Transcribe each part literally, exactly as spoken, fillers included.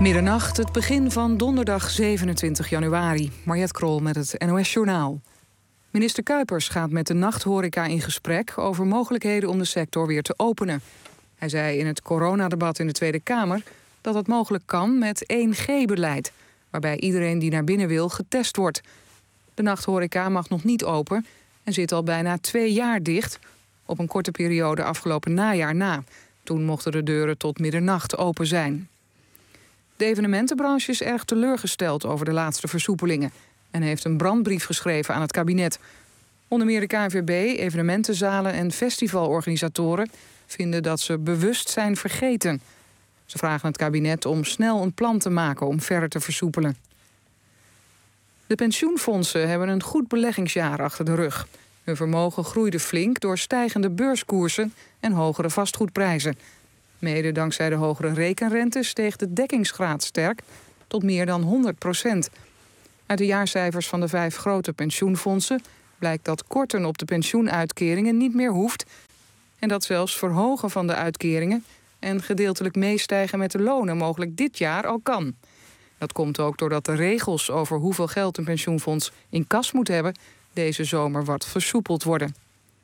Middernacht, het begin van donderdag zevenentwintig januari. Mariette Krol met het N O S-journaal. Minister Kuipers gaat met de nachthoreca in gesprek over mogelijkheden om de sector weer te openen. Hij zei in het coronadebat in de Tweede Kamer dat het mogelijk kan met één G beleid, waarbij iedereen die naar binnen wil getest wordt. De nachthoreca mag nog niet open en zit al bijna twee jaar dicht, op een korte periode afgelopen najaar na. Toen mochten de deuren tot middernacht open zijn. De evenementenbranche is erg teleurgesteld over de laatste versoepelingen en heeft een brandbrief geschreven aan het kabinet. Onder meer de K N V B, evenementenzalen en festivalorganisatoren vinden dat ze bewust zijn vergeten. Ze vragen het kabinet om snel een plan te maken om verder te versoepelen. De pensioenfondsen hebben een goed beleggingsjaar achter de rug. Hun vermogen groeide flink door stijgende beurskoersen en hogere vastgoedprijzen. Mede dankzij de hogere rekenrente steeg de dekkingsgraad sterk tot meer dan honderd procent. Uit de jaarcijfers van de vijf grote pensioenfondsen blijkt dat korten op de pensioenuitkeringen niet meer hoeft en dat zelfs verhogen van de uitkeringen en gedeeltelijk meestijgen met de lonen mogelijk dit jaar al kan. Dat komt ook doordat de regels over hoeveel geld een pensioenfonds in kas moet hebben deze zomer wat versoepeld worden.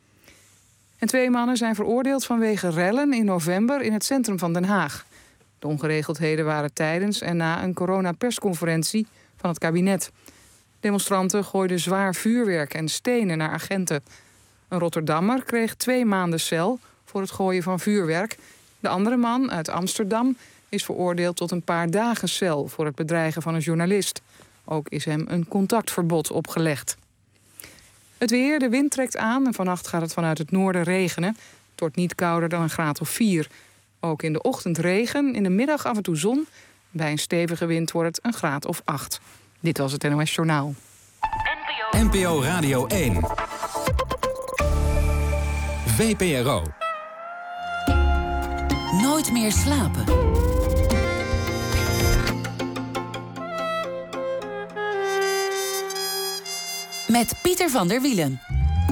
En twee mannen zijn veroordeeld vanwege rellen in november in het centrum van Den Haag. De ongeregeldheden waren tijdens en na een coronapersconferentie van het kabinet. Demonstranten gooiden zwaar vuurwerk en stenen naar agenten. Een Rotterdammer kreeg twee maanden cel voor het gooien van vuurwerk. De andere man uit Amsterdam is veroordeeld tot een paar dagen cel voor het bedreigen van een journalist. Ook is hem een contactverbod opgelegd. Het weer, de wind trekt aan en vannacht gaat het vanuit het noorden regenen. Het wordt niet kouder dan een graad of vier. Ook in de ochtend regen, in de middag af en toe zon. Bij een stevige wind wordt het een graad of acht. Dit was het N O S Journaal. N P O Radio één. V P R O. Nooit meer slapen. Met Pieter van der Wielen.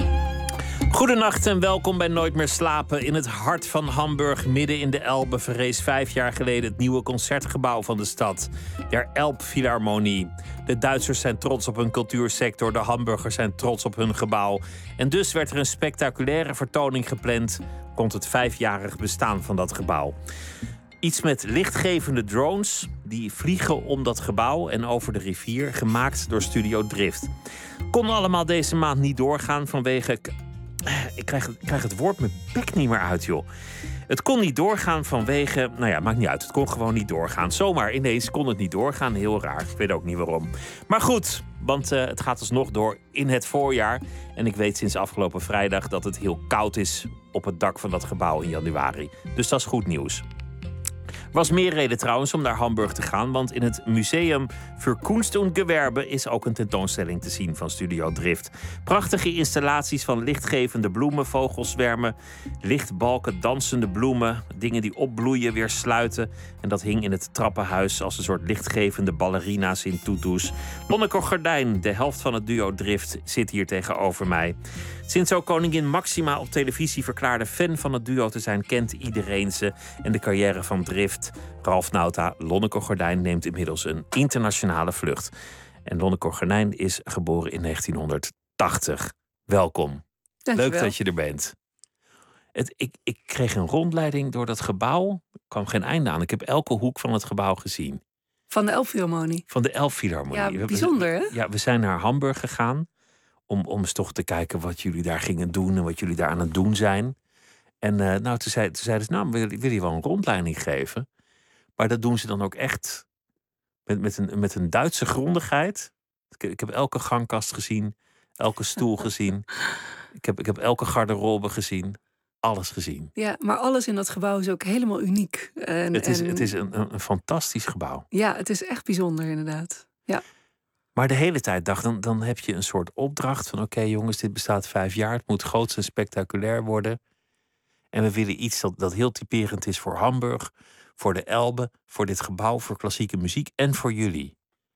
Goedenacht en welkom bij Nooit meer slapen. In het hart van Hamburg, midden in de Elbe, verrees vijf jaar geleden het nieuwe concertgebouw van de stad. Der Elbphilharmonie. De Duitsers zijn trots op hun cultuursector, de Hamburgers zijn trots op hun gebouw. En dus werd er een spectaculaire vertoning gepland rond het vijfjarig bestaan van dat gebouw. Iets met lichtgevende drones die vliegen om dat gebouw en over de rivier, gemaakt door Studio Drift. Kon allemaal deze maand niet doorgaan vanwege... Ik krijg, ik krijg het woord mijn bek niet meer uit, joh. Het kon niet doorgaan vanwege... Nou ja, maakt niet uit. Het kon gewoon niet doorgaan. Zomaar ineens kon het niet doorgaan. Heel raar. Ik weet ook niet waarom. Maar goed, want uh, het gaat alsnog door in het voorjaar. En ik weet sinds afgelopen vrijdag dat het heel koud is op het dak van dat gebouw in januari. Dus dat is goed nieuws. Er was meer reden trouwens om naar Hamburg te gaan, want in het Museum für Kunst und Gewerbe is ook een tentoonstelling te zien van Studio Drift. Prachtige installaties van lichtgevende bloemen, vogelzwermen, lichtbalken, dansende bloemen, dingen die opbloeien, weer sluiten. En dat hing in het trappenhuis als een soort lichtgevende ballerina's in tutus. Lonneke Gordijn, de helft van het duo Drift, zit hier tegenover mij. Sinds ook koningin Maxima op televisie verklaarde fan van het duo te zijn, kent iedereen ze en de carrière van Drift. Ralf Nauta, Lonneke Gordijn neemt inmiddels een internationale vlucht. En Lonneke Gordijn is geboren in negentienhonderdtachtig. Welkom. Dankjewel. Leuk dat je er bent. Het, ik, ik kreeg een rondleiding door dat gebouw. Er kwam geen einde aan. Ik heb elke hoek van het gebouw gezien. Van de Elbphilharmonie. Van de Elbphilharmonie. Ja, bijzonder hè? Ja, we zijn naar Hamburg gegaan. Om, om eens toch te kijken wat jullie daar gingen doen en wat jullie daar aan het doen zijn. En uh, nou, toen, zei, toen zeiden ze, nou, wil, wil je wel een rondleiding geven? Maar dat doen ze dan ook echt met, met, een, met een Duitse grondigheid. Ik, ik heb elke gangkast gezien, elke stoel gezien. Ik heb, ik heb elke garderobe gezien. Alles gezien. Ja, maar alles in dat gebouw is ook helemaal uniek. En, het is, en... het is een, een, een fantastisch gebouw. Ja, het is echt bijzonder inderdaad. Ja. Maar de hele tijd dacht, dan, dan heb je een soort opdracht van... oké okay, jongens, dit bestaat vijf jaar. Het moet groots en spectaculair worden. En we willen iets dat, dat heel typerend is voor Hamburg... voor de Elbe, voor dit gebouw, voor klassieke muziek... en voor jullie.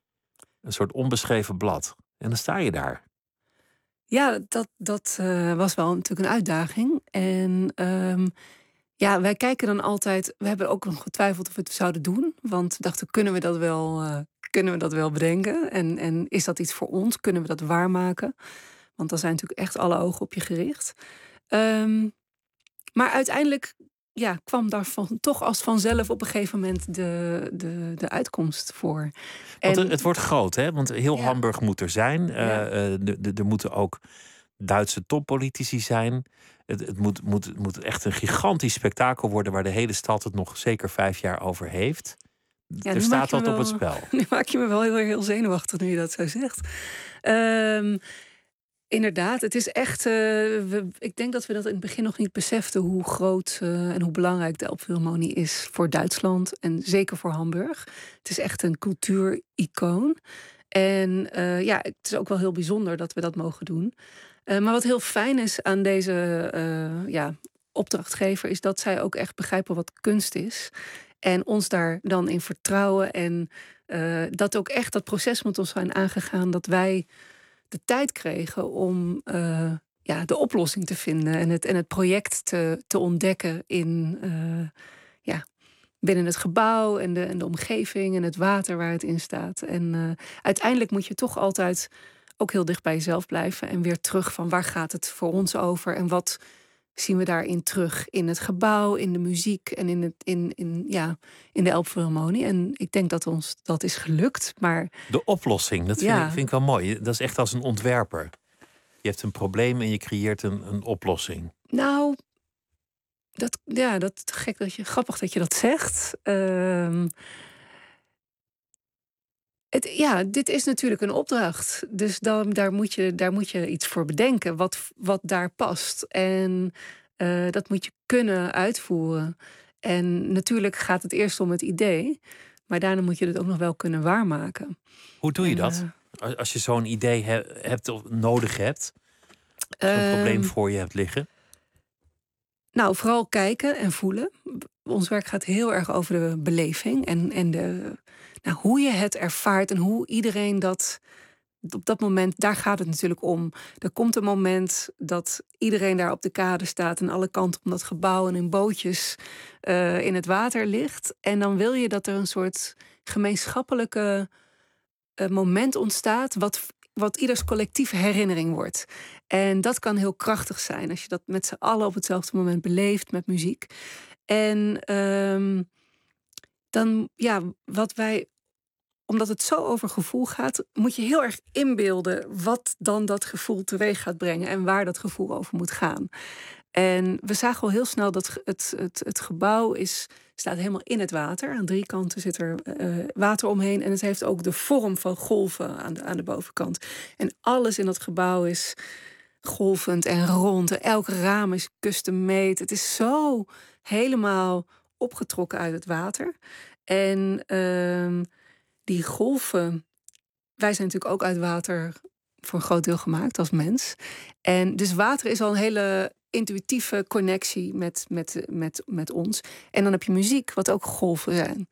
Een soort onbeschreven blad. En dan sta je daar. Ja, dat, dat uh, was wel natuurlijk een uitdaging. En um, Ja, wij kijken dan altijd. We hebben ook nog getwijfeld of we het zouden doen. Want we dachten, kunnen we dat wel, uh, kunnen we dat wel bedenken? En, en is dat iets voor ons? Kunnen we dat waarmaken? Want dan zijn natuurlijk echt alle ogen op je gericht. Um, maar uiteindelijk ja, kwam daar van, toch als vanzelf op een gegeven moment de, de, de uitkomst voor. Want En, het wordt groot, hè? Want heel Ja. Hamburg moet er zijn. Uh, Ja. uh, de- de- er moeten ook Duitse toppolitici zijn. Het, het, moet, moet, het moet echt een gigantisch spektakel worden waar de hele stad het nog zeker vijf jaar over heeft. Ja, er nu staat maak je wat me op het wel- spel. Nu maak je me wel heel, heel zenuwachtig nu je dat zo zegt. Ehm, inderdaad, het is echt. eh, we, ik denk dat we dat in het begin nog niet beseften hoe groot eh, en hoe belangrijk de Elbphilharmonie is voor Duitsland en zeker voor Hamburg. Het is echt een cultuuricoon. En eh, ja, het is ook wel heel bijzonder dat we dat mogen doen. Eh, maar wat heel fijn is aan deze eh, ja, opdrachtgever, is dat zij ook echt begrijpen wat kunst is. En ons daar dan in vertrouwen. En uh, dat ook echt dat proces met ons zijn aangegaan. Dat wij de tijd kregen om uh, ja, de oplossing te vinden. En het, en het project te, te ontdekken in, uh, ja, binnen het gebouw en de, en de omgeving en het water waar het in staat. En uh, uiteindelijk moet je toch altijd ook heel dicht bij jezelf blijven. En weer terug van waar gaat het voor ons over. En wat zien we daarin terug in het gebouw, in de muziek en in, het, in, in, ja, in de Elbphilharmonie. En ik denk dat ons dat is gelukt. Maar De oplossing, dat vind, Ja. ik, vind ik wel mooi. Dat is echt als een ontwerper. Je hebt een probleem en je creëert een, een oplossing. nou, dat, ja, dat gek dat je grappig dat je dat zegt. Ehm, het, ja, dit is natuurlijk een opdracht. Dus dan, daar, moet je, daar moet je iets voor bedenken wat, wat daar past. En uh, dat moet je kunnen uitvoeren. En natuurlijk gaat het eerst om het idee. Maar daarna moet je het ook nog wel kunnen waarmaken. Hoe doe je En, dat? uh, Als- Als je zo'n idee he- hebt of nodig hebt, zo'n Ehm, probleem voor je hebt liggen. Nou, vooral kijken en voelen. Ons werk gaat heel erg over de beleving en, en de, nou, hoe je het ervaart en hoe iedereen dat op dat moment, daar gaat het natuurlijk om. Er komt een moment dat iedereen daar op de kade staat en alle kanten om dat gebouw en in bootjes uh, in het water ligt. En dan wil je dat er een soort gemeenschappelijke uh, moment ontstaat wat wat ieders collectieve herinnering wordt. En dat kan heel krachtig zijn als je dat met z'n allen op hetzelfde moment beleeft met muziek. En um, dan, ja, wat wij, omdat het zo over gevoel gaat, moet je heel erg inbeelden wat dan dat gevoel teweeg gaat brengen en waar dat gevoel over moet gaan. En we zagen al heel snel dat het, het, het gebouw is, staat helemaal in het water. Aan drie kanten zit er uh, water omheen. En het heeft ook de vorm van golven aan de, aan de bovenkant. En alles in dat gebouw is golvend en rond. En elk raam is custom made. Het is zo helemaal opgetrokken uit het water. En uh, die golven, wij zijn natuurlijk ook uit water voor een groot deel gemaakt als mens. En dus water is al een hele intuïtieve connectie met, met, met, met ons. En dan heb je muziek, wat ook golven zijn.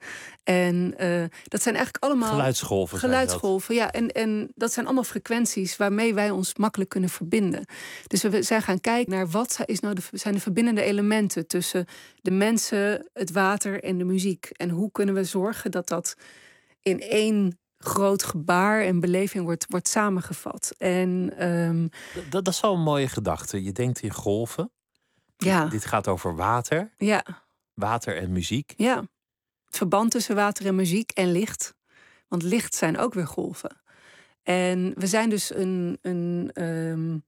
En uh, dat zijn eigenlijk allemaal Geluidsgolven. zijn geluidsgolven, ja. En, en dat zijn allemaal frequenties waarmee wij ons makkelijk kunnen verbinden. Dus we zijn gaan kijken naar wat is nou de, zijn de verbindende elementen tussen de mensen, het water en de muziek. En hoe kunnen we zorgen dat dat in één groot gebaar en beleving wordt, wordt samengevat. En um, dat. Dat, dat is wel een mooie gedachte. Je denkt in golven. ja, Dit gaat over water. ja, Water en muziek. ja. Het verband tussen water en muziek en licht. Want licht zijn ook weer golven. En we zijn dus een, een, um,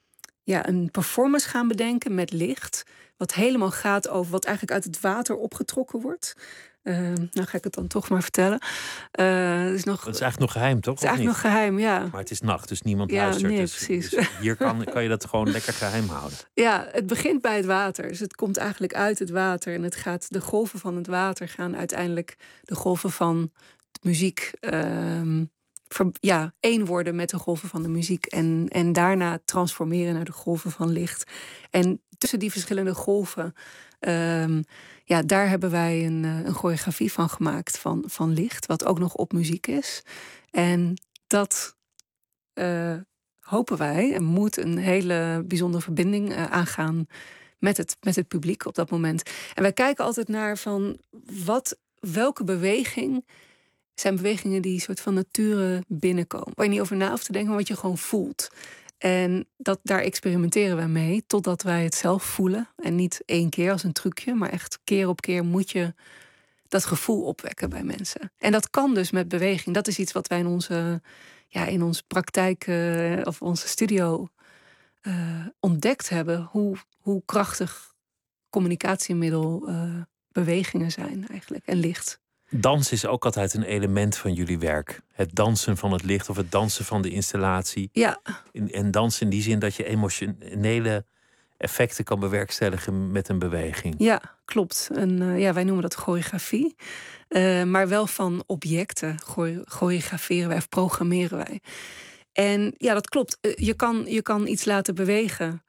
ja, een performance gaan bedenken met licht. Wat helemaal gaat over wat eigenlijk uit het water opgetrokken wordt. Uh, nou ga ik het dan toch maar vertellen. Uh, het is nog, Dat is eigenlijk nog geheim, toch? Het is eigenlijk nog geheim, ja. Maar het is nacht, dus niemand Ja, luistert. nee, dus, precies. dus hier kan, kan je dat gewoon lekker geheim houden. Ja, het begint bij het water. Dus het komt eigenlijk uit het water. En het gaat, de golven van het water gaan uiteindelijk de golven van de muziek. Uh, ver, ja, één worden met de golven van de muziek. En, en daarna transformeren naar de golven van licht. En tussen die verschillende golven, Um, ja, daar hebben wij een, een choreografie van gemaakt van, van licht, wat ook nog op muziek is. En dat uh, hopen wij en moet een hele bijzondere verbinding uh, aangaan met het, met het publiek op dat moment. En wij kijken altijd naar van wat, welke beweging zijn bewegingen die soort van nature binnenkomen. Waar je niet over na hoeft te denken, maar wat je gewoon voelt. En dat, daar experimenteren wij mee totdat wij het zelf voelen. En niet één keer als een trucje, maar echt keer op keer moet je dat gevoel opwekken bij mensen. En dat kan dus met beweging. Dat is iets wat wij in onze, ja, in onze praktijk uh, of onze studio uh, ontdekt hebben. Hoe, hoe krachtig communicatiemiddel uh, bewegingen zijn eigenlijk en licht. Dans is ook altijd een element van jullie werk. Het dansen van het licht of het dansen van de installatie. Ja. En dansen in die zin dat je emotionele effecten kan bewerkstelligen met een beweging. Ja, klopt. En uh, ja, wij noemen dat choreografie. Uh, maar wel van objecten choreograferen wij of programmeren wij. En ja, dat klopt. Uh, je kan, je kan iets laten bewegen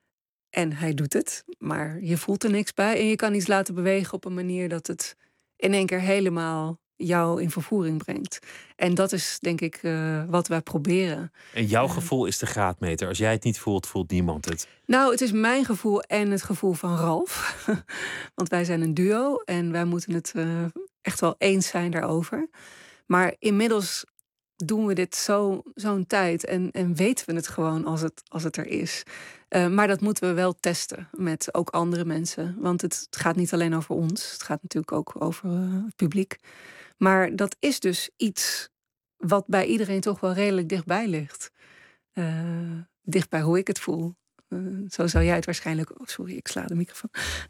en hij doet het, maar je voelt er niks bij. En je kan iets laten bewegen op een manier dat het in één keer helemaal jou in vervoering brengt. En dat is denk ik uh, wat wij proberen. En jouw gevoel is de graadmeter. Als jij het niet voelt, voelt niemand het. Nou, het is mijn gevoel en het gevoel van Ralf. Want wij zijn een duo en wij moeten het uh, echt wel eens zijn daarover. Maar inmiddels doen we dit zo, zo'n tijd en, en weten we het gewoon als het, als het er is. Uh, maar dat moeten we wel testen met ook andere mensen. Want het gaat niet alleen over ons. Het gaat natuurlijk ook over uh, het publiek. Maar dat is dus iets wat bij iedereen toch wel redelijk dichtbij ligt. Uh, dichtbij hoe ik het voel. Uh, zo zou jij het waarschijnlijk... Oh, sorry, ik sla de microfoon.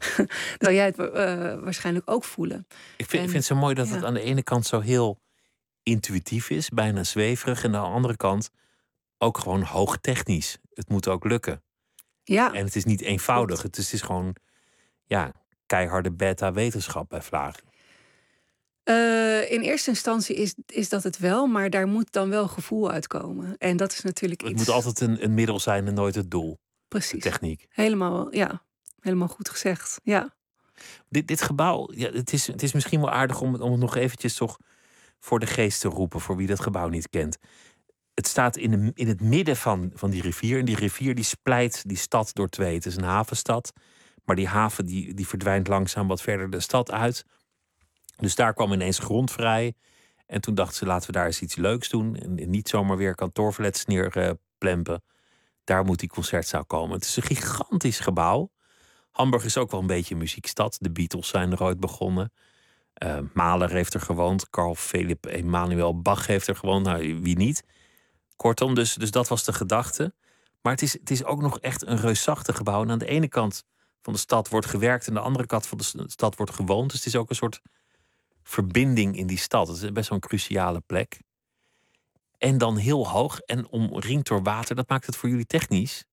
zou jij het uh, waarschijnlijk ook voelen. Ik vind, en, ik vind het zo mooi dat ja. het aan de ene kant zo heel intuïtief is, bijna zweverig. En aan de andere kant ook gewoon hoogtechnisch. Het moet ook lukken. Ja. En het is niet eenvoudig. Het is, het is gewoon ja, keiharde beta-wetenschap bij Vlagen. Uh, in eerste instantie is, is dat het wel, maar daar moet dan wel gevoel uitkomen. En dat is natuurlijk het iets... Het moet altijd een, een middel zijn en nooit het doel. Precies. De techniek. Helemaal, ja. Helemaal goed gezegd, ja. Dit, dit gebouw, ja, het, is, het is misschien wel aardig om, om het nog eventjes toch voor de geest te roepen, voor wie dat gebouw niet kent. Het staat in, de, in het midden van, van die rivier. En die rivier die splijt die stad door twee. Het is een havenstad. Maar die haven die, die verdwijnt langzaam wat verder de stad uit. Dus daar kwam ineens grond vrij. En toen dachten ze, laten we daar eens iets leuks doen. En niet zomaar weer kantoorflats neerplempen. Daar moet die concertzaal komen. Het is een gigantisch gebouw. Hamburg is ook wel een beetje een muziekstad. De Beatles zijn er ooit begonnen. Uh, Mahler heeft er gewoond. Carl Philipp Emanuel Bach heeft er gewoond. Nou, wie niet? Kortom, dus, dus dat was de gedachte. Maar het is, het is ook nog echt een reusachtig gebouw. En aan de ene kant van de stad wordt gewerkt. En aan de andere kant van de stad wordt gewoond. Dus het is ook een soort verbinding in die stad. Het is best wel een cruciale plek. En dan heel hoog en omringd door water. Dat maakt het voor jullie technisch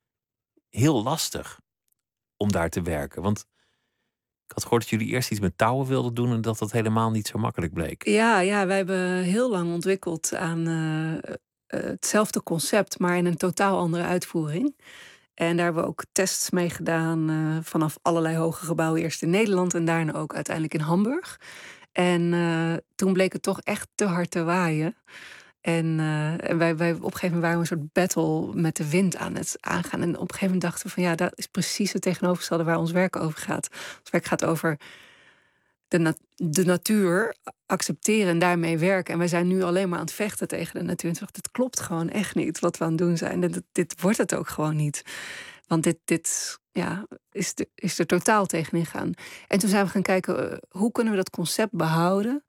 heel lastig om daar te werken. Want ik had gehoord dat jullie eerst iets met touwen wilden doen en dat dat helemaal niet zo makkelijk bleek. Ja, ja, wij hebben heel lang ontwikkeld aan uh, uh, hetzelfde concept, maar in een totaal andere uitvoering. En daar hebben we ook tests mee gedaan uh, vanaf allerlei hoge gebouwen. Eerst in Nederland en daarna ook uiteindelijk in Hamburg. En uh, toen bleek het toch echt te hard te waaien. En uh, wij, wij op een gegeven moment waren we een soort battle met de wind aan het aangaan. En op een gegeven moment dachten we van ja, dat is precies het tegenovergestelde waar ons werk over gaat. Ons werk gaat over de, nat- de natuur accepteren en daarmee werken. En wij zijn nu alleen maar aan het vechten tegen de natuur. En toen dacht ik, dit klopt gewoon echt niet wat we aan het doen zijn. Dit, dit wordt het ook gewoon niet. Want dit, dit ja, is, de, is er totaal tegenin gaan. En toen zijn we gaan kijken, uh, hoe kunnen we dat concept behouden?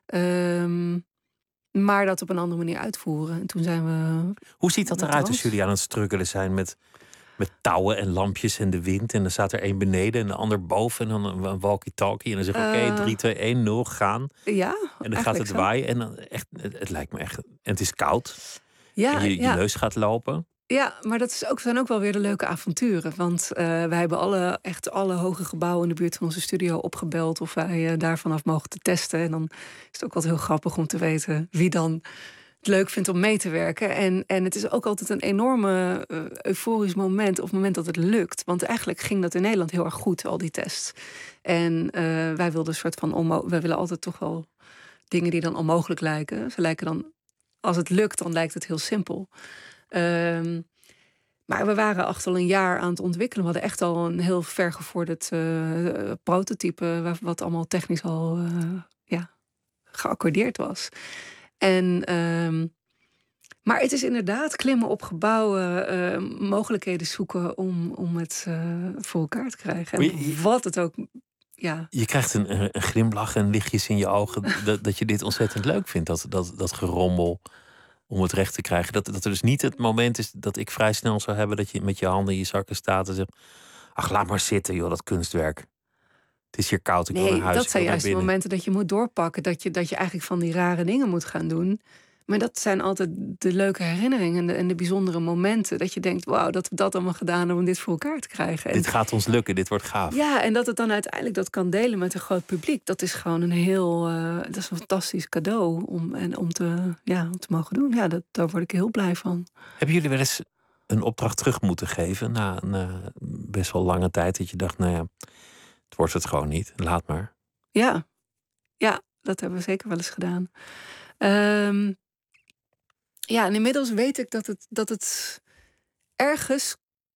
Um, maar dat op een andere manier uitvoeren. En toen zijn we... Hoe ziet dat eruit als jullie aan het struggelen zijn met, met touwen en lampjes en de wind? En dan staat er één beneden en de ander boven. En dan een walkie-talkie. En dan zeg je, oké, okay, drie, twee, één, nul, gaan. Ja, en dan gaat het zo. waaien. En dan echt, het, het lijkt me echt... En het is koud. Ja, en je, je ja. neus gaat lopen. Ja, maar dat is ook, zijn ook wel weer de leuke avonturen. Want uh, wij hebben alle, echt alle hoge gebouwen in de buurt van onze studio opgebeld of wij uh, daar vanaf mogen te testen. En dan is het ook altijd heel grappig om te weten wie dan het leuk vindt om mee te werken. En, en het is ook altijd een enorme uh, euforisch moment op het moment dat het lukt. Want eigenlijk ging dat in Nederland heel erg goed, al die tests. En uh, wij wilden een soort van onmo- wij willen altijd toch wel dingen die dan onmogelijk lijken. Ze lijken dan, als het lukt, dan lijkt het heel simpel. Um, Maar we waren echt al een jaar aan het ontwikkelen. We hadden echt al een heel vergevorderd uh, prototype, wat allemaal technisch al uh, ja, geaccordeerd was. En, uh, maar het is inderdaad klimmen op gebouwen, uh, mogelijkheden zoeken om, om het uh, voor elkaar te krijgen. En je, wat het ook. Ja. Je krijgt een, een glimlach en lichtjes in je ogen dat, dat je dit ontzettend leuk vindt, dat, dat, dat gerommel. Om het recht te krijgen. Dat, dat er dus niet het moment is dat ik vrij snel zou hebben dat je met je handen in je zakken staat en zegt: ach, laat maar zitten, joh, dat kunstwerk. Het is hier koud, ik nee, wil naar huis. Dat zijn juist de momenten dat je moet doorpakken. Dat je, dat je eigenlijk van die rare dingen moet gaan doen. Maar dat zijn altijd de leuke herinneringen en de, en de bijzondere momenten. Dat je denkt, wauw, dat we dat allemaal gedaan hebben om dit voor elkaar te krijgen. En dit gaat ons lukken, dit wordt gaaf. Ja, en dat het dan uiteindelijk dat kan delen met een groot publiek. Dat is gewoon een heel, uh, dat is een fantastisch cadeau om, en om, te, ja, om te mogen doen. Ja, dat, daar word ik heel blij van. Hebben jullie wel eens een opdracht terug moeten geven na een uh, best wel lange tijd? Dat je dacht, nou ja, het wordt het gewoon niet, laat maar. Ja, ja, dat hebben we zeker wel eens gedaan. Um, Ja, en inmiddels weet ik dat het, dat het ergens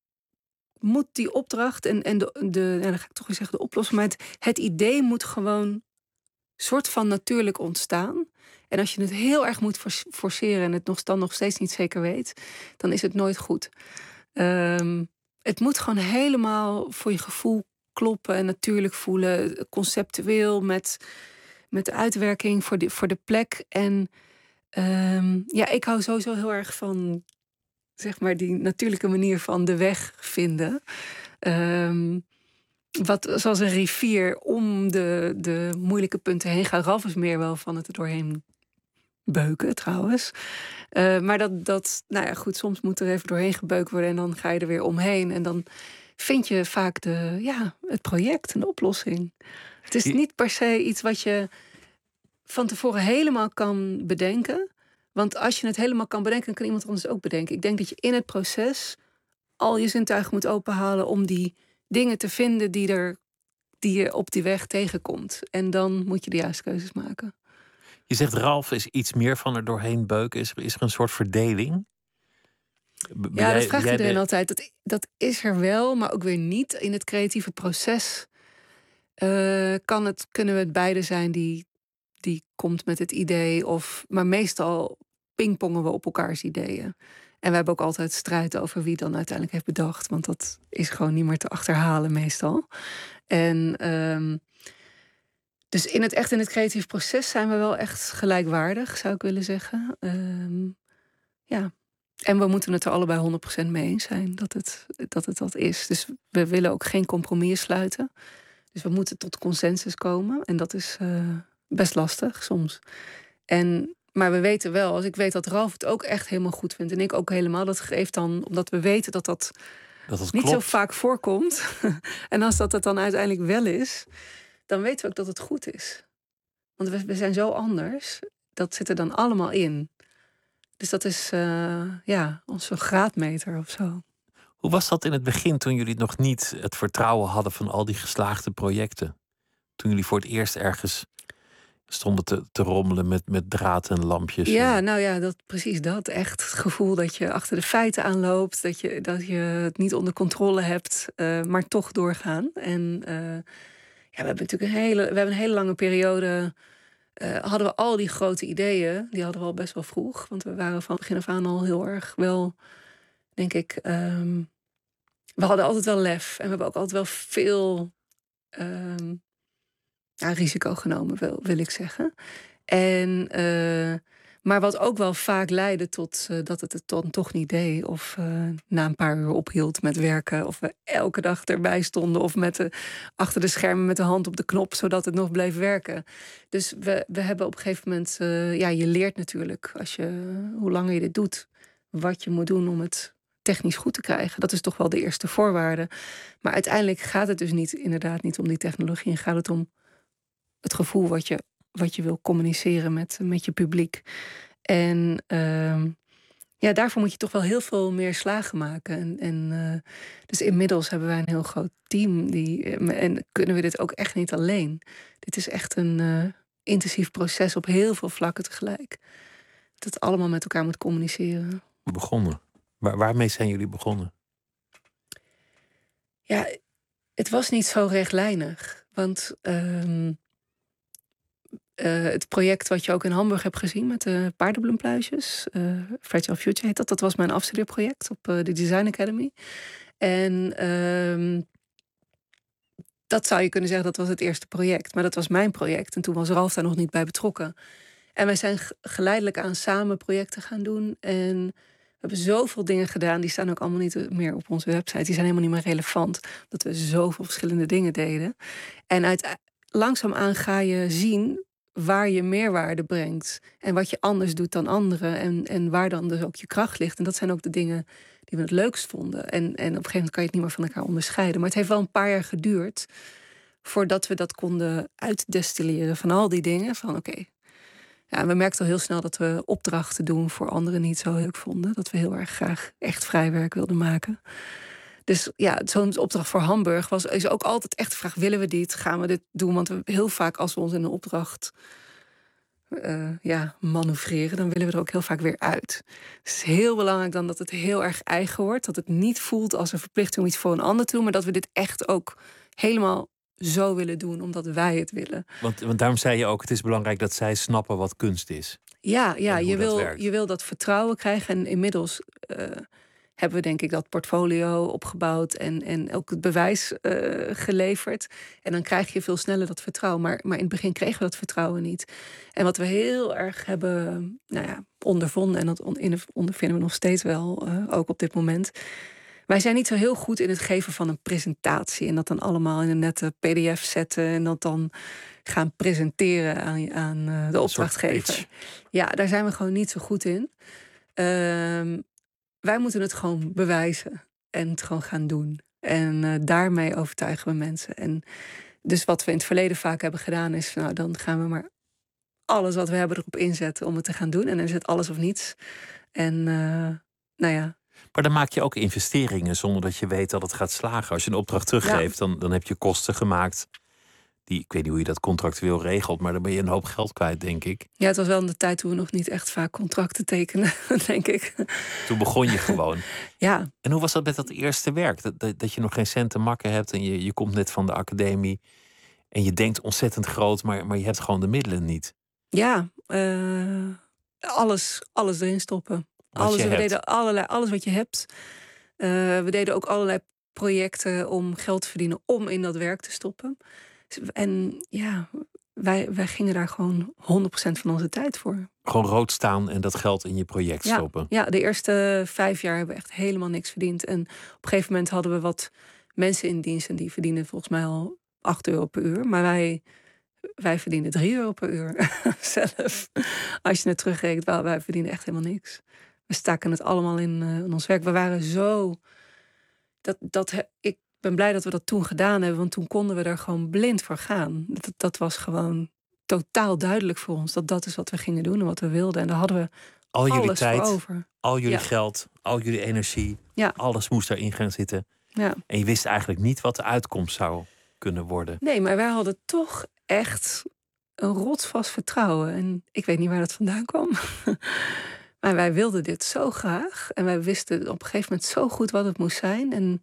moet die opdracht en, en de, de, ja, dan ga ik toch weer zeggen de oplossing, maar het, het idee moet gewoon soort van natuurlijk ontstaan. En als je het heel erg moet forceren en het nog, dan nog steeds niet zeker weet, dan is het nooit goed. Um, het moet gewoon helemaal voor je gevoel kloppen en natuurlijk voelen, conceptueel met, met de uitwerking voor de, voor de plek. En Um, ja, ik hou sowieso heel erg van, zeg maar, die natuurlijke manier van de weg vinden. Um, wat zoals een rivier om de, de moeilijke punten heen gaat. Ralf is meer wel van het er doorheen beuken, trouwens. Uh, maar dat, dat, nou ja, goed, soms moet er even doorheen gebeukt worden en dan ga je er weer omheen. En dan vind je vaak de, ja, het project, een oplossing. Het is niet per se iets wat je van tevoren helemaal kan bedenken. Want als je het helemaal kan bedenken, dan kan iemand anders ook bedenken. Ik denk dat je in het proces al je zintuigen moet openhalen om die dingen te vinden die, er, die je op die weg tegenkomt. En dan moet je de juiste keuzes maken. Je zegt Ralf is iets meer van er doorheen beuken. Is er, is er een soort verdeling? Ben ja, jij, dat vraagt iedereen ben... altijd. Dat, dat is er wel, maar ook weer niet. In het creatieve proces uh, kan het, kunnen we het beide zijn die... die komt met het idee. Of, maar meestal pingpongen we op elkaars ideeën. En we hebben ook altijd strijd over wie dan uiteindelijk heeft bedacht. Want dat is gewoon niet meer te achterhalen meestal. En um, dus in het echt in het creatief proces zijn we wel echt gelijkwaardig, zou ik willen zeggen. Um, ja. En we moeten het er allebei honderd procent mee eens zijn dat het, dat het dat is. Dus we willen ook geen compromis sluiten. Dus we moeten tot consensus komen. En dat is Uh, best lastig soms. En, maar we weten wel, als ik weet dat Ralf het ook echt helemaal goed vindt en ik ook helemaal, dat geeft dan, omdat we weten dat dat, dat niet klopt. Zo vaak voorkomt. En als dat het dan uiteindelijk wel is, dan weten we ook dat het goed is. Want we, we zijn zo anders. Dat zit er dan allemaal in. Dus dat is uh, ja, onze graadmeter of zo. Hoe was dat in het begin, toen jullie nog niet het vertrouwen hadden van al die geslaagde projecten? Toen jullie voor het eerst ergens stonden te, te rommelen met, met draad en lampjes. Ja, nou ja, dat, precies dat. Echt het gevoel dat je achter de feiten aanloopt. Dat je, dat je het niet onder controle hebt, uh, maar toch doorgaan. En uh, ja, we hebben natuurlijk een hele, we hebben een hele lange periode. Uh, hadden we al die grote ideeën, die hadden we al best wel vroeg. Want we waren van begin af aan al heel erg wel, denk ik. Um, we hadden altijd wel lef. En we hebben ook altijd wel veel Um, Ja, risico genomen, wil, wil ik zeggen. En, uh, maar wat ook wel vaak leidde tot uh, dat het het dan toch niet deed. Of uh, na een paar uur ophield met werken. Of we elke dag erbij stonden. Of met de, achter de schermen met de hand op de knop, zodat het nog bleef werken. Dus we, we hebben op een gegeven moment Uh, ja, je leert natuurlijk, als je, hoe langer je dit doet, wat je moet doen om het technisch goed te krijgen. Dat is toch wel de eerste voorwaarde. Maar uiteindelijk gaat het dus niet, inderdaad niet om die technologie. En gaat het om het gevoel wat je, wat je wil communiceren met, met je publiek. En uh, ja, daarvoor moet je toch wel heel veel meer slagen maken. En, en, uh, dus inmiddels hebben wij een heel groot team. Die, en kunnen we dit ook echt niet alleen. Dit is echt een uh, intensief proces op heel veel vlakken tegelijk. Dat het allemaal met elkaar moet communiceren. Begonnen. Waar, waarmee zijn jullie begonnen? Ja, het was niet zo rechtlijnig. Want uh, uh, het project wat je ook in Hamburg hebt gezien met de paardenbloempluisjes, uh, Fragile Future heet dat, dat was mijn afstudeerproject op uh, de Design Academy. En uh, dat zou je kunnen zeggen, dat was het eerste project. Maar dat was mijn project en toen was Ralf daar nog niet bij betrokken. En wij zijn geleidelijk aan samen projecten gaan doen. En we hebben zoveel dingen gedaan, die staan ook allemaal niet meer op onze website. Die zijn helemaal niet meer relevant, omdat we zoveel verschillende dingen deden. En uit, langzaamaan ga je zien waar je meerwaarde brengt. En wat je anders doet dan anderen. En, en waar dan dus ook je kracht ligt. En dat zijn ook de dingen die we het leukst vonden. En, en op een gegeven moment kan je het niet meer van elkaar onderscheiden. Maar het heeft wel een paar jaar geduurd voordat we dat konden uitdestilleren van al die dingen. Van oké. Okay. Ja, en we merkten al heel snel dat we opdrachten doen voor anderen niet zo leuk vonden. Dat we heel erg graag echt vrij werk wilden maken. Dus ja, zo'n opdracht voor Hamburg was, is ook altijd echt de vraag: willen we dit? Gaan we dit doen? Want we, heel vaak als we ons in een opdracht uh, ja, manoeuvreren, dan willen we er ook heel vaak weer uit. Dus het is heel belangrijk dan dat het heel erg eigen wordt. Dat het niet voelt als een verplichting om iets voor een ander te doen, maar dat we dit echt ook helemaal zo willen doen, omdat wij het willen. Want, want daarom zei je ook, het is belangrijk dat zij snappen wat kunst is. Ja, ja je, wil, je wil dat vertrouwen krijgen. En inmiddels uh, hebben we denk ik dat portfolio opgebouwd en, en ook het bewijs uh, geleverd. En dan krijg je veel sneller dat vertrouwen. Maar, maar in het begin kregen we dat vertrouwen niet. En wat we heel erg hebben nou ja, ondervonden, en dat ondervinden we nog steeds wel, uh, ook op dit moment. Wij zijn niet zo heel goed in het geven van een presentatie. En dat dan allemaal in een nette P D F zetten. En dat dan gaan presenteren aan, aan uh, de opdrachtgever. Ja, daar zijn we gewoon niet zo goed in. Uh, wij moeten het gewoon bewijzen. En het gewoon gaan doen. En uh, daarmee overtuigen we mensen. En dus wat we in het verleden vaak hebben gedaan is, nou, dan gaan we maar alles wat we hebben erop inzetten om het te gaan doen. En dan is het alles of niets. En uh, nou ja. Maar dan maak je ook investeringen zonder dat je weet dat het gaat slagen. Als je een opdracht teruggeeft, ja. dan, dan heb je kosten gemaakt. Die, ik weet niet hoe je dat contractueel regelt, maar dan ben je een hoop geld kwijt, denk ik. Ja, het was wel in de tijd toen we nog niet echt vaak contracten tekenen, denk ik. Toen begon je gewoon. Ja. En hoe was dat met dat eerste werk? Dat, dat, dat je nog geen cent te makken hebt en je, je komt net van de academie. En je denkt ontzettend groot, maar, maar je hebt gewoon de middelen niet. Ja, uh, alles, alles erin stoppen. Alles, we deden allerlei, alles wat je hebt. Uh, we deden ook allerlei projecten om geld te verdienen om in dat werk te stoppen. En ja, wij, wij gingen daar gewoon honderd procent van onze tijd voor. Gewoon rood staan en dat geld in je project ja, stoppen. Ja, de eerste vijf jaar hebben we echt helemaal niks verdiend. En op een gegeven moment hadden we wat mensen in dienst en die verdienen volgens mij al acht euro per uur. Maar wij... Wij verdienen drie euro per uur zelf. Als je het terugrekent, wij, wij verdienen echt helemaal niks. We staken het allemaal in, uh, in ons werk. We waren zo... Dat, dat, ik ben blij dat we dat toen gedaan hebben, want toen konden we er gewoon blind voor gaan. Dat, dat was gewoon totaal duidelijk voor ons. Dat dat is wat we gingen doen en wat we wilden. En daar hadden we al jullie alles tijd, voor over. Al jullie ja. geld, al jullie energie. Ja. Alles moest daarin gaan zitten. Ja. En je wist eigenlijk niet wat de uitkomst zou kunnen worden. Nee, maar wij hadden toch echt een rotsvast vertrouwen. En ik weet niet waar dat vandaan kwam. Maar wij wilden dit zo graag. En wij wisten op een gegeven moment zo goed wat het moest zijn. En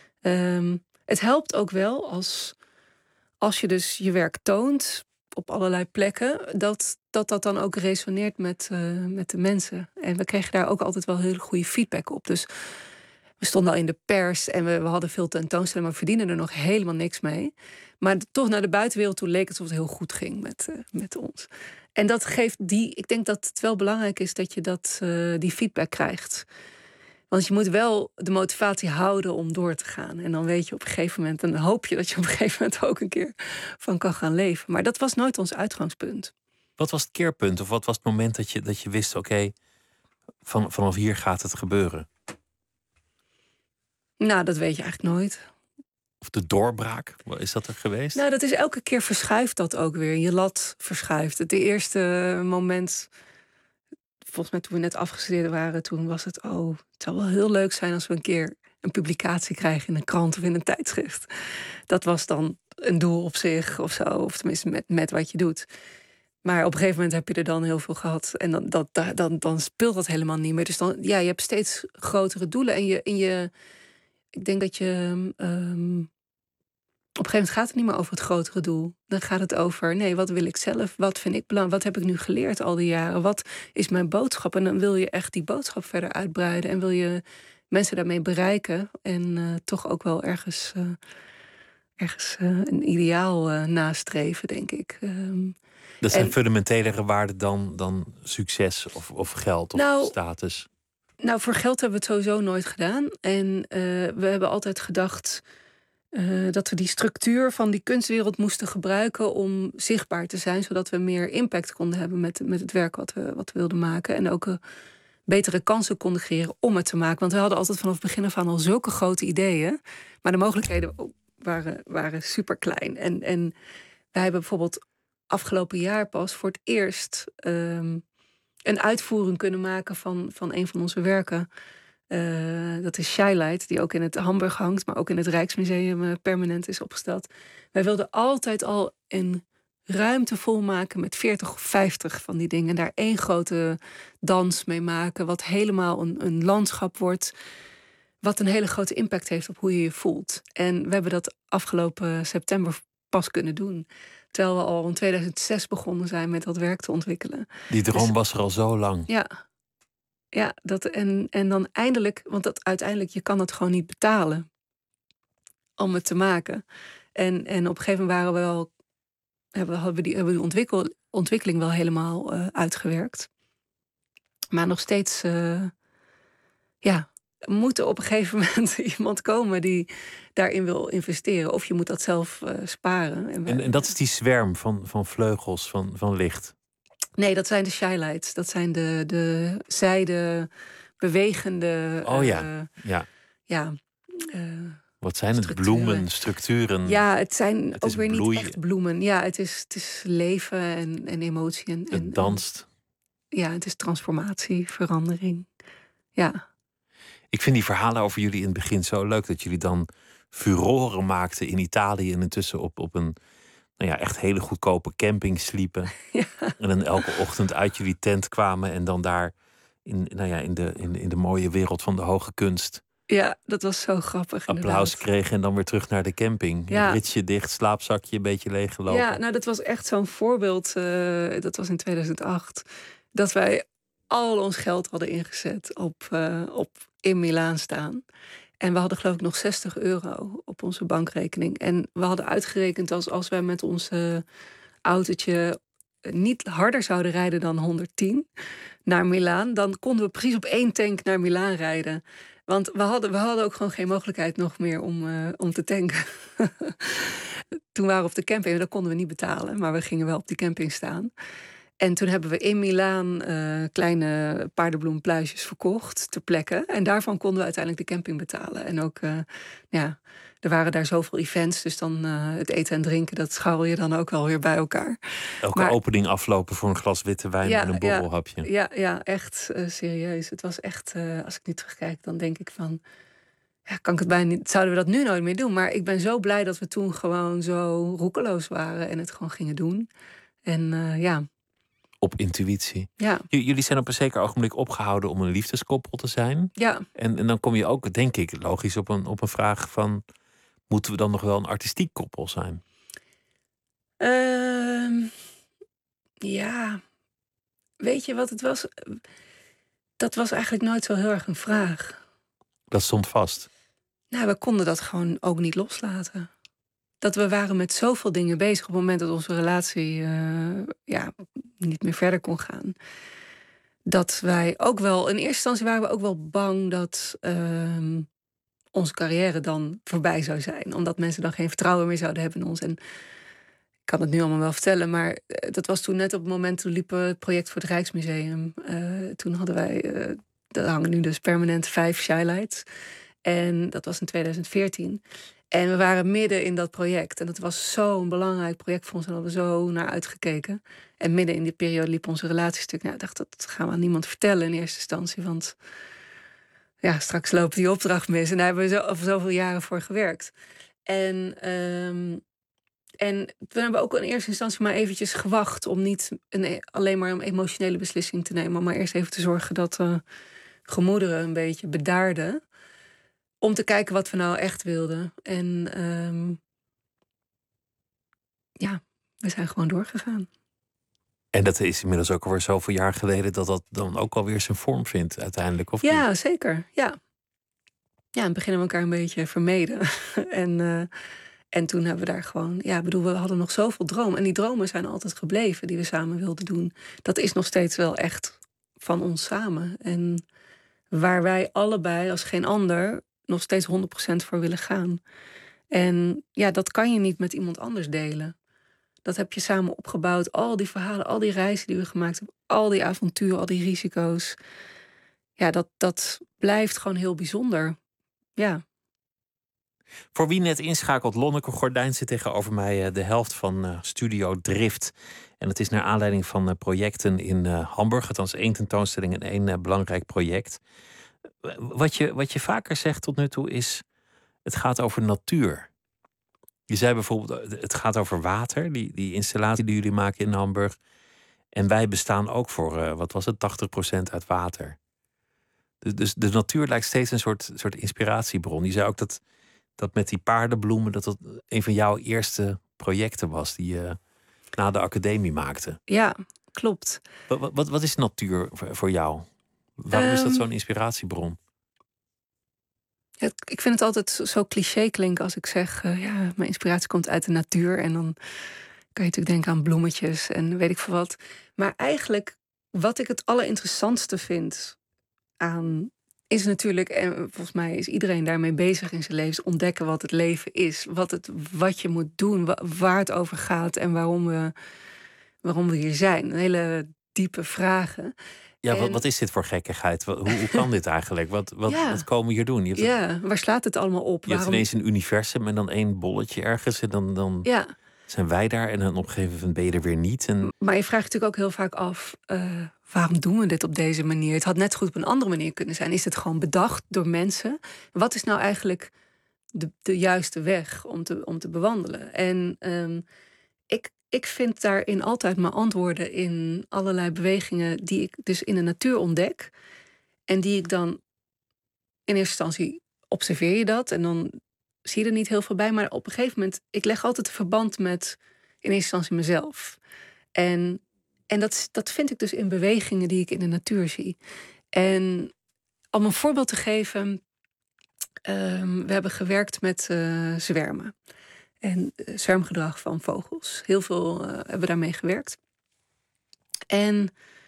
um, het helpt ook wel als, als je dus je werk toont op allerlei plekken, dat dat, dat dan ook resoneert met, uh, met de mensen. En we kregen daar ook altijd wel hele goede feedback op. Dus we stonden al in de pers en we, we hadden veel tentoonstellingen, maar we verdienen er nog helemaal niks mee. Maar toch naar de buitenwereld toe leek het alsof het heel goed ging met, uh, met ons. En dat geeft die. Ik denk dat het wel belangrijk is dat je dat, uh, die feedback krijgt. Want je moet wel de motivatie houden om door te gaan. En dan weet je op een gegeven moment, en dan hoop je dat je op een gegeven moment ook een keer van kan gaan leven. Maar dat was nooit ons uitgangspunt. Wat was het keerpunt? Of wat was het moment dat je, dat je wist, oké, okay, van, vanaf hier gaat het gebeuren? Nou, dat weet je eigenlijk nooit. Of de doorbraak, is dat er geweest? Nou, dat is elke keer verschuift dat ook weer. Je lat verschuift. Het eerste moment, volgens mij toen we net afgestudeerd waren, toen was het, oh, het zou wel heel leuk zijn als we een keer een publicatie krijgen in een krant of in een tijdschrift. Dat was dan een doel op zich of zo, of tenminste met, met wat je doet. Maar op een gegeven moment heb je er dan heel veel gehad. En dan, dat, dan, dan speelt dat helemaal niet meer. Dus dan, ja, je hebt steeds grotere doelen. En je, en je ik denk dat je... Um, op een gegeven moment gaat het niet meer over het grotere doel. Dan gaat het over, nee, wat wil ik zelf? Wat vind ik belangrijk? Wat heb ik nu geleerd al die jaren? Wat is mijn boodschap? En dan wil je echt die boodschap verder uitbreiden. En wil je mensen daarmee bereiken. En uh, toch ook wel ergens, uh, ergens uh, een ideaal uh, nastreven, denk ik. Um, dat zijn en, fundamentelere waarden dan, dan succes of, of geld of nou, status. Nou, voor geld hebben we het sowieso nooit gedaan. En uh, we hebben altijd gedacht... Uh, dat we die structuur van die kunstwereld moesten gebruiken om zichtbaar te zijn, zodat we meer impact konden hebben met, met het werk wat we, wat we wilden maken. En ook uh, betere kansen konden creëren om het te maken. Want we hadden altijd vanaf het begin af aan al zulke grote ideeën. Maar de mogelijkheden waren, waren super klein. En, en wij hebben bijvoorbeeld afgelopen jaar pas voor het eerst um, een uitvoering kunnen maken van, van een van onze werken. Uh, dat is Shylight, die ook in het Hamburg hangt, maar ook in het Rijksmuseum uh, permanent is opgesteld. Wij wilden altijd al een ruimte volmaken met veertig of vijftig van die dingen. En daar één grote dans mee maken, wat helemaal een, een landschap wordt. Wat een hele grote impact heeft op hoe je je voelt. En we hebben dat afgelopen september pas kunnen doen. Terwijl we al in tweeduizend zes begonnen zijn met dat werk te ontwikkelen. Die droom dus, was er al zo lang. Ja. Ja, dat, en, en dan eindelijk, want dat, uiteindelijk, je kan het gewoon niet betalen om het te maken. En, en op een gegeven moment waren we wel, hebben, hebben we die, hebben we die ontwikkel, ontwikkeling wel helemaal uh, uitgewerkt. Maar nog steeds, uh, ja, moet er op een gegeven moment iemand komen die daarin wil investeren. Of je moet dat zelf uh, sparen. En, en, en dat is die zwerm van, van vleugels, van, van licht. Nee, dat zijn de Shylights. Dat zijn de, de zijde bewegende... Oh ja, uh, ja. ja uh, Wat zijn het? Bloemen, structuren? Ja, het zijn het ook weer bloei. niet echt bloemen. Ja, het is, het is leven en, en emotie. En, het en, danst. En, ja, het is transformatie, verandering. Ja. Ik vind die verhalen over jullie in het begin zo leuk. Dat jullie dan furoren maakten in Italië. En intussen op, op een... Nou ja, echt hele goedkope camping sliepen. Ja. En dan elke ochtend uit jullie tent kwamen. En dan daar in, nou ja, in, de, in, in de mooie wereld van de hoge kunst. Ja, dat was zo grappig. Applaus inderdaad. kregen en dan weer terug naar de camping. Ja. Ritsje dicht, slaapzakje een beetje leeggelopen. Ja, nou dat was echt zo'n voorbeeld. Uh, dat was in tweeduizend acht. Dat wij al ons geld hadden ingezet op, uh, op in Milaan staan. En we hadden geloof ik nog zestig euro op onze bankrekening. En we hadden uitgerekend als, als wij met ons uh, autootje niet harder zouden rijden dan honderdtien naar Milaan, dan konden we precies op één tank naar Milaan rijden. Want we hadden, we hadden ook gewoon geen mogelijkheid nog meer om, uh, om te tanken. Toen waren we op de camping, dat konden we niet betalen. Maar we gingen wel op die camping staan. En toen hebben we in Milaan uh, kleine paardenbloempluisjes verkocht ter plekke. En daarvan konden we uiteindelijk de camping betalen. En ook, uh, ja, er waren daar zoveel events. Dus dan uh, het eten en drinken, dat scharrel je dan ook wel weer bij elkaar. Elke maar, opening aflopen voor een glas witte wijn ja, en een borrelhapje. Ja, ja, ja echt uh, serieus. Het was echt, uh, als ik nu terugkijk, dan denk ik van... Ja, kan ik het bijna niet, zouden we dat nu nooit meer doen? Maar ik ben zo blij dat we toen gewoon zo roekeloos waren en het gewoon gingen doen. En uh, ja... Op intuïtie. Ja. J- jullie zijn op een zeker ogenblik opgehouden om een liefdeskoppel te zijn. Ja. En, en dan kom je ook, denk ik, logisch op een, op een vraag van... moeten we dan nog wel een artistiek koppel zijn? Uh, ja. Weet je wat het was? Dat was eigenlijk nooit zo heel erg een vraag. Dat stond vast. Nou, we konden dat gewoon ook niet loslaten. Dat we waren met zoveel dingen bezig op het moment dat onze relatie uh, ja, niet meer verder kon gaan. Dat wij ook wel, in eerste instantie waren we ook wel bang dat uh, onze carrière dan voorbij zou zijn. Omdat mensen dan geen vertrouwen meer zouden hebben in ons. En ik kan het nu allemaal wel vertellen, maar uh, dat was toen net op het moment, toen liep het project voor het Rijksmuseum. Uh, toen hadden wij, uh, er hangen nu dus permanent vijf Shylights. En dat was in tweeduizend veertien. En we waren midden in dat project. En dat was zo'n belangrijk project voor ons. En hadden we zo naar uitgekeken. En midden in die periode liep onze relatiestuk. Nou, ik dacht, dat gaan we aan niemand vertellen in eerste instantie. Want ja, straks loopt die opdracht mis. En daar hebben we zo, zoveel jaren voor gewerkt. En, um, en toen hebben we ook in eerste instantie maar eventjes gewacht... om niet een, alleen maar een emotionele beslissing te nemen... maar eerst even te zorgen dat uh, gemoederen een beetje bedaarden... om te kijken wat we nou echt wilden. En um, ja, we zijn gewoon doorgegaan. En dat is inmiddels ook alweer zoveel jaar geleden dat dat dan ook alweer zijn vorm vindt uiteindelijk, of ja, niet? Zeker. Ja. Ja, in het begin hebben we elkaar een beetje vermeden. en, uh, en toen hebben we daar gewoon... Ja, bedoel, we hadden nog zoveel dromen. En die dromen zijn altijd gebleven die we samen wilden doen. Dat is nog steeds wel echt van ons samen. En waar wij allebei als geen ander nog steeds honderd procent voor willen gaan. En ja, dat kan je niet met iemand anders delen. Dat heb je samen opgebouwd. Al die verhalen, al die reizen die we gemaakt hebben. Al die avonturen, al die risico's. Ja, dat, dat blijft gewoon heel bijzonder. Ja. Voor wie net inschakelt, Lonneke Gordijn zit tegenover mij, de helft van uh, Studio Drift. En het is naar aanleiding van uh, projecten in uh, Hamburg. Althans één tentoonstelling en één uh, belangrijk project. Wat je, wat je vaker zegt tot nu toe is, het gaat over natuur. Je zei bijvoorbeeld, het gaat over water, die, die installatie die jullie maken in Hamburg. En wij bestaan ook voor, uh, wat was het, tachtig procent uit water. Dus, dus de natuur lijkt steeds een soort, soort inspiratiebron. Je zei ook dat, dat met die paardenbloemen, dat dat een van jouw eerste projecten was die je na de academie maakte. Ja, klopt. Wat, wat, wat is natuur voor, voor jou? Waarom um, is dat zo'n inspiratiebron? Ja, ik vind het altijd zo cliché klinken als ik zeg, uh, ja, mijn inspiratie komt uit de natuur. En dan kan je natuurlijk denken aan bloemetjes en weet ik veel wat. Maar eigenlijk, wat ik het allerinteressantste vind aan, is natuurlijk, en volgens mij is iedereen daarmee bezig in zijn leven, ontdekken wat het leven is. Wat, het, wat je moet doen, waar het over gaat en waarom we, waarom we hier zijn. Een hele diepe vragen. Ja, en, wat, wat is dit voor gekkigheid? Hoe, hoe kan dit eigenlijk? Wat, wat, ja, wat komen we hier doen? Je hebt ja, het, waar slaat het allemaal op? Je waarom... hebt ineens een universum en dan één bolletje ergens. En dan, dan ja. zijn wij daar en dan op een gegeven moment ben je er weer niet. En... Maar je vraagt natuurlijk ook heel vaak af, uh, waarom doen we dit op deze manier? Het had net goed op een andere manier kunnen zijn. Is het gewoon bedacht door mensen? Wat is nou eigenlijk de, de juiste weg om te, om te bewandelen? En um, ik, ik vind daarin altijd mijn antwoorden in allerlei bewegingen die ik dus in de natuur ontdek. En die ik dan in eerste instantie observeer je dat en dan zie je er niet heel veel bij. Maar op een gegeven moment, ik leg altijd een verband met in eerste instantie mezelf. En, en dat, dat vind ik dus in bewegingen die ik in de natuur zie. En om een voorbeeld te geven, um, we hebben gewerkt met uh, zwermen. En uh, zwermgedrag van vogels. Heel veel uh, hebben we daarmee gewerkt. En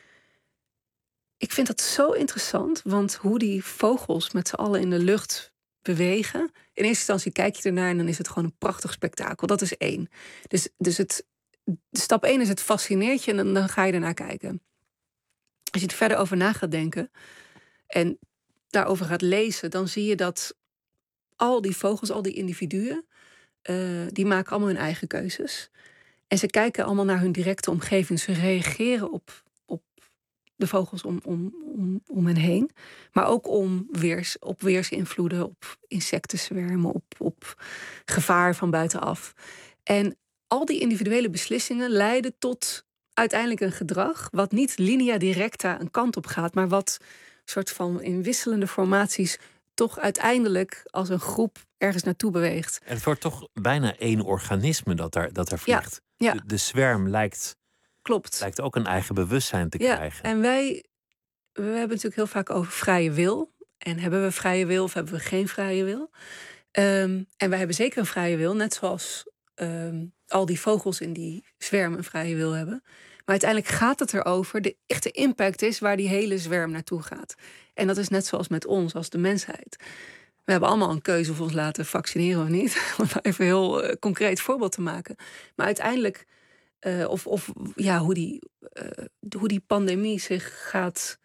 ik vind dat zo interessant, want hoe die vogels met z'n allen in de lucht bewegen. In eerste instantie kijk je ernaar en dan is het gewoon een prachtig spektakel. Dat is één. Dus, dus het, stap één is het fascineert je en dan, dan ga je ernaar kijken. Als je er verder over na gaat denken en daarover gaat lezen, dan zie je dat al die vogels, al die individuen, uh, die maken allemaal hun eigen keuzes. En ze kijken allemaal naar hun directe omgeving. Ze reageren op, op de vogels om, om, om, om hen heen. Maar ook om weers, op weersinvloeden, op insectenzwermen, op, op gevaar van buitenaf. En al die individuele beslissingen leiden tot uiteindelijk een gedrag wat niet linea directa een kant op gaat, maar wat soort van in wisselende formaties toch uiteindelijk als een groep ergens naartoe beweegt. En het wordt toch bijna één organisme dat er, dat er vliegt. Ja, ja. De, de zwerm lijkt, Klopt. lijkt ook een eigen bewustzijn te ja, krijgen. En wij, we hebben het natuurlijk heel vaak over vrije wil. En hebben we vrije wil of hebben we geen vrije wil? Um, en wij hebben zeker een vrije wil, net zoals um, al die vogels in die zwerm een vrije wil hebben. Maar uiteindelijk gaat het erover, de echte impact is waar die hele zwerm naartoe gaat. En dat is net zoals met ons, als de mensheid. We hebben allemaal een keuze of we ons laten vaccineren of niet. Om even een heel uh, concreet voorbeeld te maken. Maar uiteindelijk, uh, of, of ja, hoe, die, uh, hoe die pandemie zich gaat,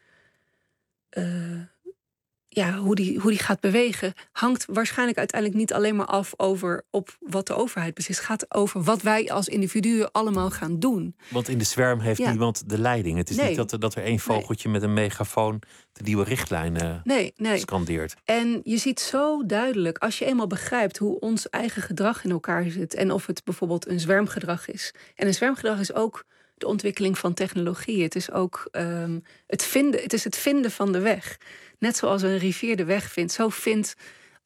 Uh, ja, hoe, die, hoe die gaat bewegen, hangt waarschijnlijk uiteindelijk niet alleen maar af over op wat de overheid beslist. Het gaat over wat wij als individuen allemaal gaan doen. Want in de zwerm heeft ja. niemand de leiding. Het is nee. niet dat er, dat er één vogeltje nee. met een megafoon de nieuwe richtlijnen nee, nee. scandeert. En je ziet zo duidelijk, als je eenmaal begrijpt hoe ons eigen gedrag in elkaar zit en of het bijvoorbeeld een zwermgedrag is. En een zwermgedrag is ook de ontwikkeling van technologie. Het is ook um, het vinden, het is het vinden van de weg. Net zoals een rivier de weg vindt, zo vindt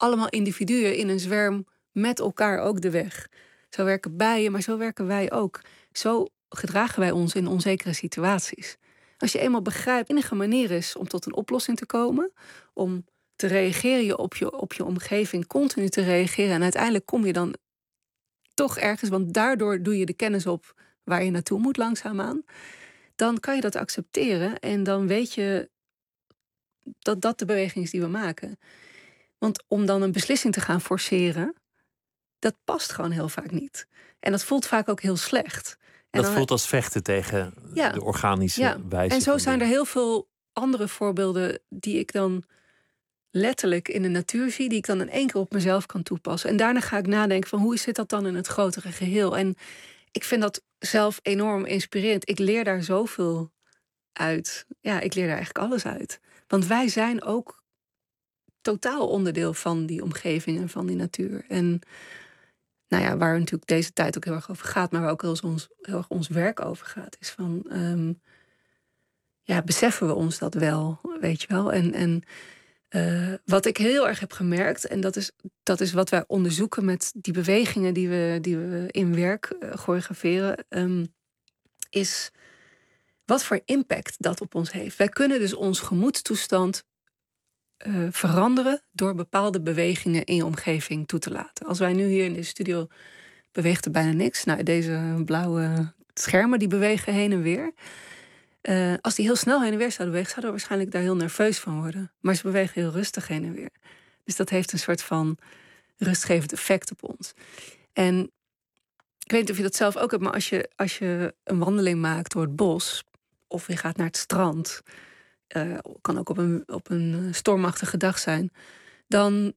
allemaal individuen in een zwerm met elkaar ook de weg. Zo werken bijen, maar zo werken wij ook. Zo gedragen wij ons in onzekere situaties. Als je eenmaal begrijpt, de enige manier is om tot een oplossing te komen, om te reageren op je, op je omgeving, continu te reageren. En uiteindelijk kom je dan toch ergens, want daardoor doe je de kennis op waar je naartoe moet langzaamaan. Dan kan je dat accepteren en dan weet je dat dat de beweging is die we maken. Want om dan een beslissing te gaan forceren, dat past gewoon heel vaak niet. En dat voelt vaak ook heel slecht. En dat dan, voelt als vechten tegen ja, de organische ja. wijze. En zo van zijn er dingen. heel veel andere voorbeelden die ik dan letterlijk in de natuur zie, die ik dan in één keer op mezelf kan toepassen. En daarna ga ik nadenken van hoe zit dat dan in het grotere geheel? En ik vind dat zelf enorm inspirerend. Ik leer daar zoveel uit. Ja, ik leer daar eigenlijk alles uit. Want wij zijn ook totaal onderdeel van die omgeving en van die natuur. En nou ja, waar natuurlijk deze tijd ook heel erg over gaat, maar waar ook heel, ons, heel erg ons werk over gaat, is van um, ja, beseffen we ons dat wel, weet je wel? En, en uh, wat ik heel erg heb gemerkt, en dat is, dat is wat wij onderzoeken met die bewegingen die we, die we in werk uh, choreograferen, um, is wat voor impact dat op ons heeft. Wij kunnen dus ons gemoedstoestand uh, veranderen door bepaalde bewegingen in je omgeving toe te laten. Als wij nu hier in de studio beweegt er bijna niks. Nou, deze blauwe schermen die bewegen heen en weer. Uh, als die heel snel heen en weer zouden bewegen, zouden we waarschijnlijk daar heel nerveus van worden. Maar ze bewegen heel rustig heen en weer. Dus dat heeft een soort van rustgevend effect op ons. En ik weet niet of je dat zelf ook hebt, maar als je, als je een wandeling maakt door het bos, of je gaat naar het strand, uh, kan ook op een, op een stormachtige dag zijn, dan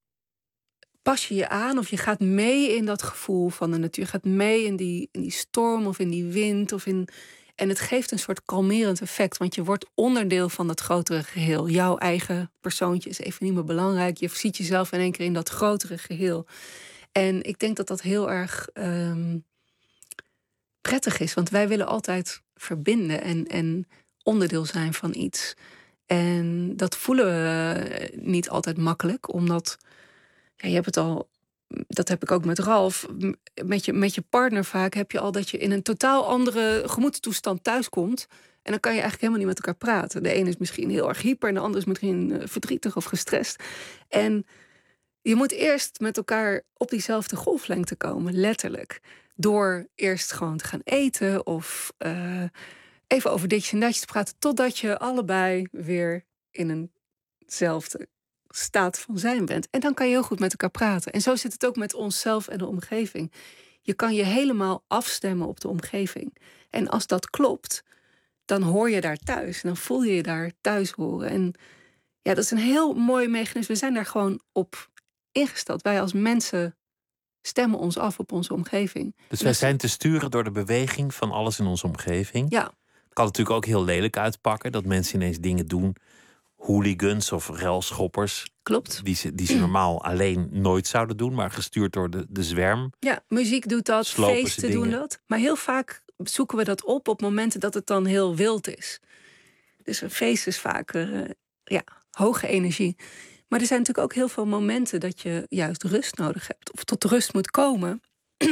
pas je je aan of je gaat mee in dat gevoel van de natuur. Je gaat mee in die, in die storm of in die wind. Of in, en het geeft een soort kalmerend effect, want je wordt onderdeel van dat grotere geheel. Jouw eigen persoontje is even niet meer belangrijk. Je ziet jezelf in één keer in dat grotere geheel. En ik denk dat dat heel erg um, prettig is, want wij willen altijd verbinden en, en onderdeel zijn van iets. En dat voelen we niet altijd makkelijk, omdat ja, je hebt het al, dat heb ik ook met Ralf, met je, met je partner vaak heb je al dat je in een totaal andere gemoedstoestand thuiskomt. En dan kan je eigenlijk helemaal niet met elkaar praten. De ene is misschien heel erg hyper en de andere is misschien verdrietig of gestrest. En je moet eerst met elkaar op diezelfde golflengte komen, letterlijk. Door eerst gewoon te gaan eten of uh, even over ditjes en datjes te praten, totdat je allebei weer in eenzelfde staat van zijn bent. En dan kan je heel goed met elkaar praten. En zo zit het ook met onszelf en de omgeving. Je kan je helemaal afstemmen op de omgeving. En als dat klopt, dan hoor je daar thuis. En dan voel je je daar thuis horen. En ja, dat is een heel mooi mechanisme. We zijn daar gewoon op ingesteld. Wij als mensen stemmen ons af op onze omgeving. Dus wij zijn te sturen door de beweging van alles in onze omgeving. Ja. Kan natuurlijk ook heel lelijk uitpakken, dat mensen ineens dingen doen, hooligans of relschoppers. Klopt. Die ze, die ze normaal alleen nooit zouden doen, maar gestuurd door de, de zwerm. Ja, muziek doet dat, Slopen feesten doen dat. Maar heel vaak zoeken we dat op op momenten dat het dan heel wild is. Dus een feest is vaak uh, ja, hoge energie. Maar er zijn natuurlijk ook heel veel momenten dat je juist rust nodig hebt. Of tot rust moet komen.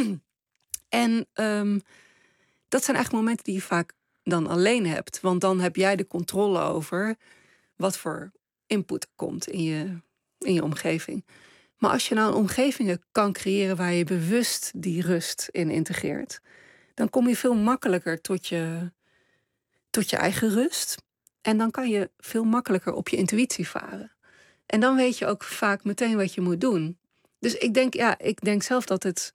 En um, dat zijn eigenlijk momenten die je vaak dan alleen hebt. Want dan heb jij de controle over wat voor input er komt in je, in je omgeving. Maar als je nou omgevingen kan creëren waar je bewust die rust in integreert, dan kom je veel makkelijker tot je, tot je eigen rust. En dan kan je veel makkelijker op je intuïtie varen. En dan weet je ook vaak meteen wat je moet doen. Dus ik denk, ja, ik denk zelf dat het,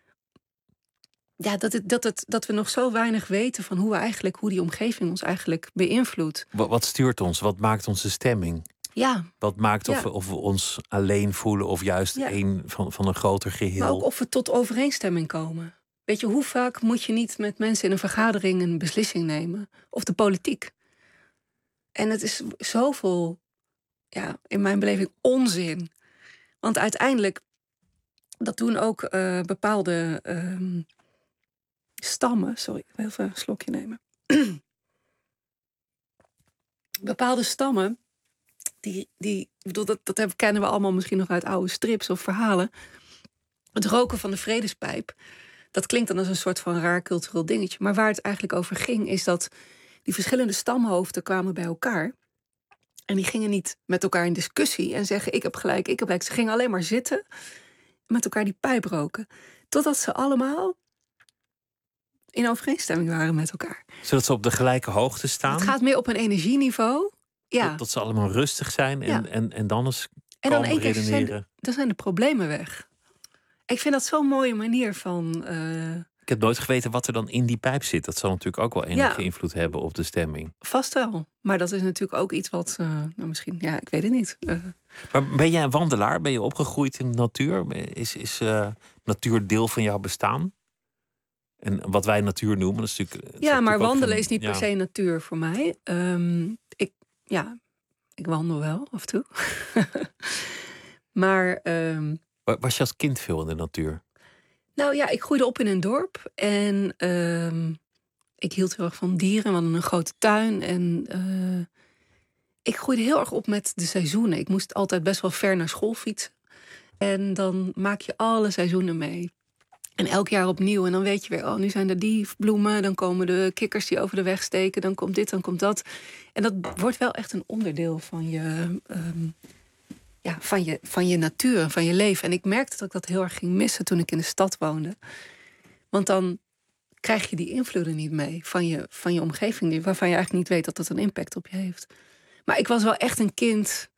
ja, dat, het, dat, het, dat we nog zo weinig weten van hoe we eigenlijk, hoe die omgeving ons eigenlijk beïnvloedt. Wat, wat stuurt ons? Wat maakt onze stemming? Ja. Wat maakt of, ja. we, of we ons alleen voelen of juist ja. een van, van een groter geheel? Maar ook of we tot overeenstemming komen. Weet je, hoe vaak moet je niet met mensen in een vergadering een beslissing nemen? Of de politiek. En het is zoveel, ja, in mijn beleving onzin. Want uiteindelijk, dat doen ook uh, bepaalde uh, stammen. Sorry, ik wil even een slokje nemen. Bepaalde stammen die, die, ik bedoel, dat, dat hebben- kennen we allemaal misschien nog uit oude strips of verhalen. Het roken van de vredespijp, dat klinkt dan als een soort van raar cultureel dingetje. Maar waar het eigenlijk over ging, is dat die verschillende stamhoofden kwamen bij elkaar. En die gingen niet met elkaar in discussie en zeggen: ik heb gelijk, ik heb gelijk. Ze gingen alleen maar zitten en met elkaar die pijp roken. Totdat ze allemaal in overeenstemming waren met elkaar. Zodat ze op de gelijke hoogte staan. Het gaat meer op een energieniveau. Ja. Dat, dat ze allemaal rustig zijn en, Ja. en, en dan eens En dan kalm één keer redeneren. zijn, dan zijn de problemen weg. Ik vind dat zo'n mooie manier van... eh, Ik heb nooit geweten wat er dan in die pijp zit. Dat zal natuurlijk ook wel enige Ja. invloed hebben op de stemming. vast wel. Maar dat is natuurlijk ook iets wat... eh, nou, misschien, ja, ik weet het niet. Eh, Maar ben jij een wandelaar? Ben je opgegroeid in de natuur? Is, is eh, natuur deel van jouw bestaan? En wat wij natuur noemen, dat is natuurlijk... het is ja, maar natuurlijk ook wandelen geen- is niet ja. per se natuur voor mij. Ehm, ik, ja, ik wandel wel, af en toe. maar... ehm, Wa- Was je als kind veel in de natuur? Nou ja, ik groeide op in een dorp en ehm, ik hield heel erg van dieren. We hadden een grote tuin en eh, ik groeide heel erg op met de seizoenen. Ik moest altijd best wel ver naar school fietsen. En dan maak je alle seizoenen mee. En elk jaar opnieuw. En dan weet je weer, oh, nu zijn er die bloemen. Dan komen de kikkers die over de weg steken. Dan komt dit, dan komt dat. En dat wordt wel echt een onderdeel van je... ehm, Ja, van je, van je natuur, van je leven. En ik merkte dat ik dat heel erg ging missen toen ik in de stad woonde. Want dan krijg je die invloeden niet mee van je, van je omgeving... die- waarvan je eigenlijk niet weet dat dat een impact op je heeft. Maar ik was wel echt een kind...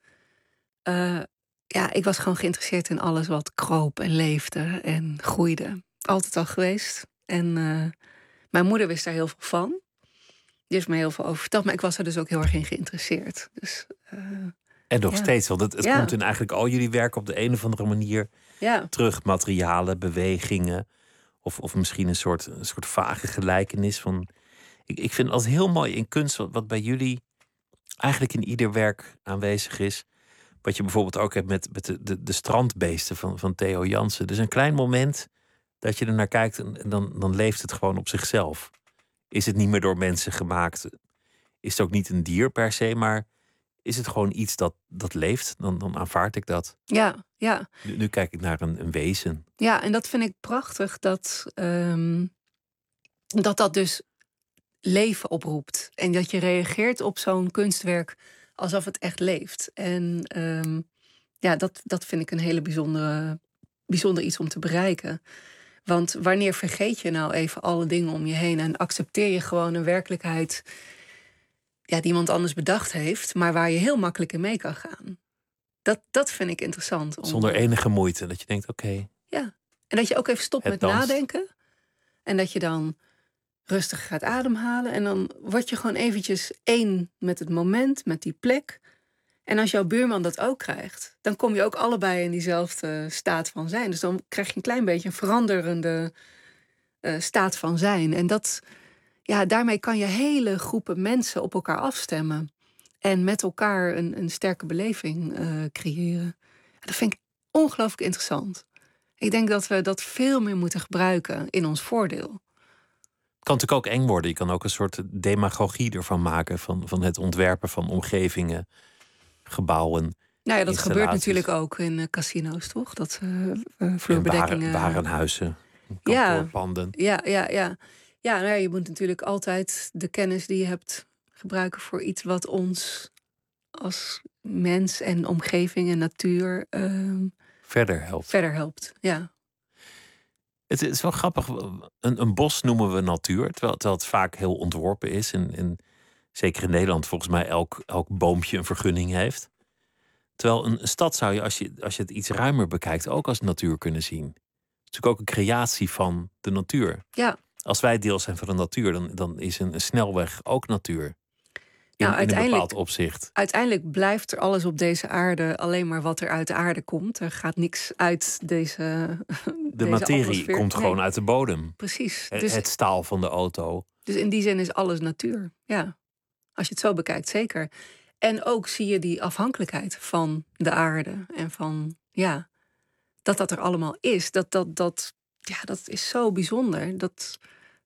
eh, ja, ik was gewoon geïnteresseerd in alles wat kroop en leefde en groeide. Altijd al geweest. En eh, mijn moeder wist daar heel veel van. Die heeft me heel veel over verteld. Maar ik was er dus ook heel erg in geïnteresseerd. Dus... eh, En nog Ja. steeds, want het, het Ja. komt in eigenlijk al jullie werk op de een of andere manier ja. terug. Materialen, bewegingen. Of, of misschien een soort, een soort vage gelijkenis. Van, ik, ik vind het altijd heel mooi in kunst, wat, wat bij jullie eigenlijk in ieder werk aanwezig is. Wat je bijvoorbeeld ook hebt met, met de, de, de strandbeesten van, van Theo Jansen. Dus een klein moment dat je er naar kijkt en, en dan, dan leeft het gewoon op zichzelf. Is het niet meer door mensen gemaakt? Is het ook niet een dier per se, maar is het gewoon iets dat, dat leeft? Dan, dan aanvaard ik dat. Ja, ja. Nu, nu kijk ik naar een, een wezen. Ja, en dat vind ik prachtig dat, ehm, dat dat dus leven oproept. En dat je reageert op zo'n kunstwerk alsof het echt leeft. En ehm, ja, dat, dat vind ik een hele bijzondere, bijzonder iets om te bereiken. Want wanneer vergeet je nou even alle dingen om je heen en accepteer je gewoon een werkelijkheid ja, die iemand anders bedacht heeft, maar waar je heel makkelijk in mee kan gaan. Dat, dat vind ik interessant. Om, Zonder enige moeite. Dat je denkt, oké. Ja, en dat je ook even stopt Het met danst. nadenken. En dat je dan rustig gaat ademhalen. En dan word je gewoon eventjes één met het moment, met die plek. En als jouw buurman dat ook krijgt, dan kom je ook allebei in diezelfde staat van zijn. Dus dan krijg je een klein beetje een veranderende uh, staat van zijn. En dat, ja, daarmee kan je hele groepen mensen op elkaar afstemmen. En met elkaar een, een sterke beleving uh, creëren. Dat vind ik ongelooflijk interessant. Ik denk dat we dat veel meer moeten gebruiken in ons voordeel. Het kan natuurlijk ook eng worden. Je kan ook een soort demagogie ervan maken. Van, van het ontwerpen van omgevingen, gebouwen. Nou ja, dat gebeurt installaties. natuurlijk ook in uh, casino's, toch? Dat uh, uh, En vloerbedekkingen... waren, warenhuizen, Ja. kantoorpanden. Ja, ja, ja. Ja, nou ja, je moet natuurlijk altijd de kennis die je hebt gebruiken voor iets wat ons als mens en omgeving en natuur uh, Verder helpt. verder helpt. Ja. Het is wel grappig. Een, een bos noemen we natuur, terwijl, terwijl het vaak heel ontworpen is. En, en zeker in Nederland volgens mij elk, elk boompje een vergunning heeft. Terwijl een, een stad zou je als, je, als je het iets ruimer bekijkt, ook als natuur kunnen zien. Het is natuurlijk ook een creatie van de natuur. Ja. Als wij deel zijn van de natuur, dan, dan is een, een snelweg ook natuur. In, Nou, in een bepaald uiteindelijk- opzicht. Uiteindelijk blijft er alles op deze aarde alleen maar wat er uit de aarde komt. Er gaat niks uit deze De deze materie atmosfeer. komt Nee, gewoon uit de bodem. Precies. Het, Dus, het staal van de auto. dus in die zin is alles natuur. Ja. Als je het zo bekijkt, zeker. En ook zie je die afhankelijkheid van de aarde. En van, ja, dat dat er allemaal is. Dat, dat, dat, ja, dat is zo bijzonder. Dat,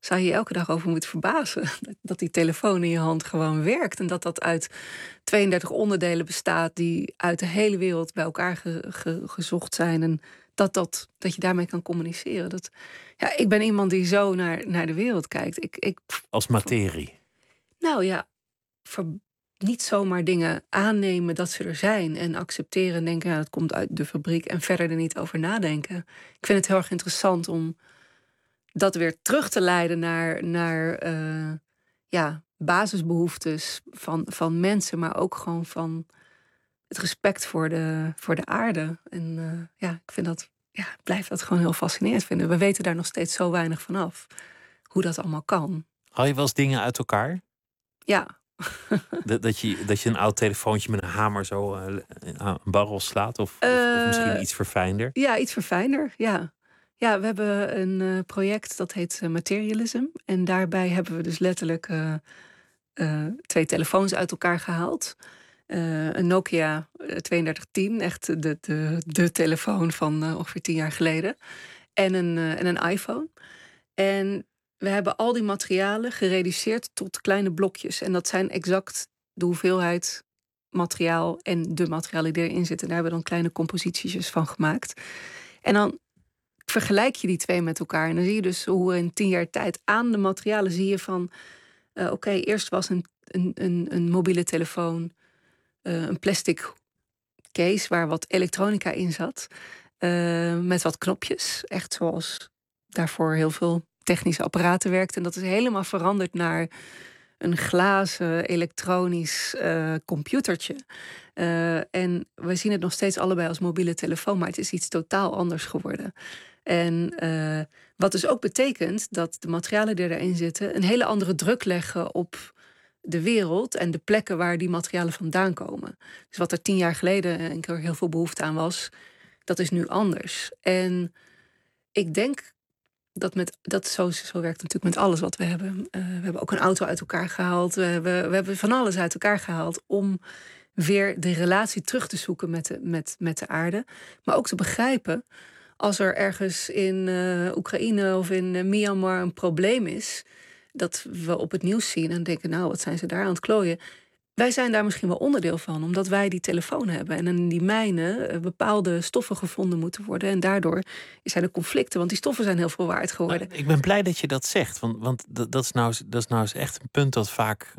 zou je je elke dag over moeten verbazen. Dat die telefoon in je hand gewoon werkt. En dat dat uit tweeëndertig onderdelen bestaat die uit de hele wereld bij elkaar ge, ge, gezocht zijn. En dat, dat, dat je daarmee kan communiceren. Dat, ja, ik ben iemand die zo naar, naar de wereld kijkt. Ik, ik, Als materie. Nou ja, voor niet zomaar dingen aannemen dat ze er zijn. En accepteren en denken, ja, dat komt uit de fabriek. En verder er niet over nadenken. Ik vind het heel erg interessant om dat weer terug te leiden naar, naar uh, ja, basisbehoeftes van, van mensen. Maar ook gewoon van het respect voor de, voor de aarde. En uh, ja, ik vind dat, ja, ik blijf dat gewoon heel fascinerend vinden. We weten daar nog steeds zo weinig van af. Hoe dat allemaal kan. Haal je wel eens dingen uit elkaar? Ja. dat, dat, je, dat je een oud telefoontje met een hamer zo uh, een barrel slaat? Of, uh, of, of misschien iets verfijnder? Ja, iets verfijnder, ja. Ja, we hebben een uh, project dat heet uh, Materialism. En daarbij hebben we dus letterlijk uh, uh, twee telefoons uit elkaar gehaald. Uh, een Nokia tweeëndertig tien, echt de, de, de telefoon van uh, ongeveer tien jaar geleden. En een, uh, en een iPhone. En we hebben al die materialen gereduceerd tot kleine blokjes. En dat zijn exact de hoeveelheid materiaal en de materialen die erin zitten. Daar hebben we dan kleine composities van gemaakt. En dan vergelijk je die twee met elkaar. En dan zie je dus hoe in tien jaar tijd aan de materialen zie je van Uh, Oké, okay, eerst was een, een, een, een mobiele telefoon uh, een plastic case waar wat elektronica in zat. Uh, met wat knopjes. Echt zoals daarvoor heel veel technische apparaten werkten. En dat is helemaal veranderd naar een glazen, elektronisch uh, computertje. Uh, en we zien het nog steeds allebei als mobiele telefoon, maar het is iets totaal anders geworden. En uh, wat dus ook betekent dat de materialen die erin zitten een hele andere druk leggen op de wereld en de plekken waar die materialen vandaan komen. Dus wat er tien jaar geleden en er heel veel behoefte aan was, dat is nu anders. En ik denk dat met dat zo, zo werkt het natuurlijk met alles wat we hebben. Uh, we hebben ook een auto uit elkaar gehaald. We hebben, we hebben van alles uit elkaar gehaald om weer de relatie terug te zoeken met de, met, met de aarde. Maar ook te begrijpen, als er ergens in uh, Oekraïne of in uh, Myanmar een probleem is, dat we op het nieuws zien en denken, nou, wat zijn ze daar aan het klooien? Wij zijn daar misschien wel onderdeel van, omdat wij die telefoon hebben. En in die mijnen uh, bepaalde stoffen gevonden moeten worden. En daardoor zijn er conflicten, want die stoffen zijn heel veel waard geworden. Nou, ik ben blij dat je dat zegt, want, want dat, dat, is nou, dat is nou eens echt een punt dat vaak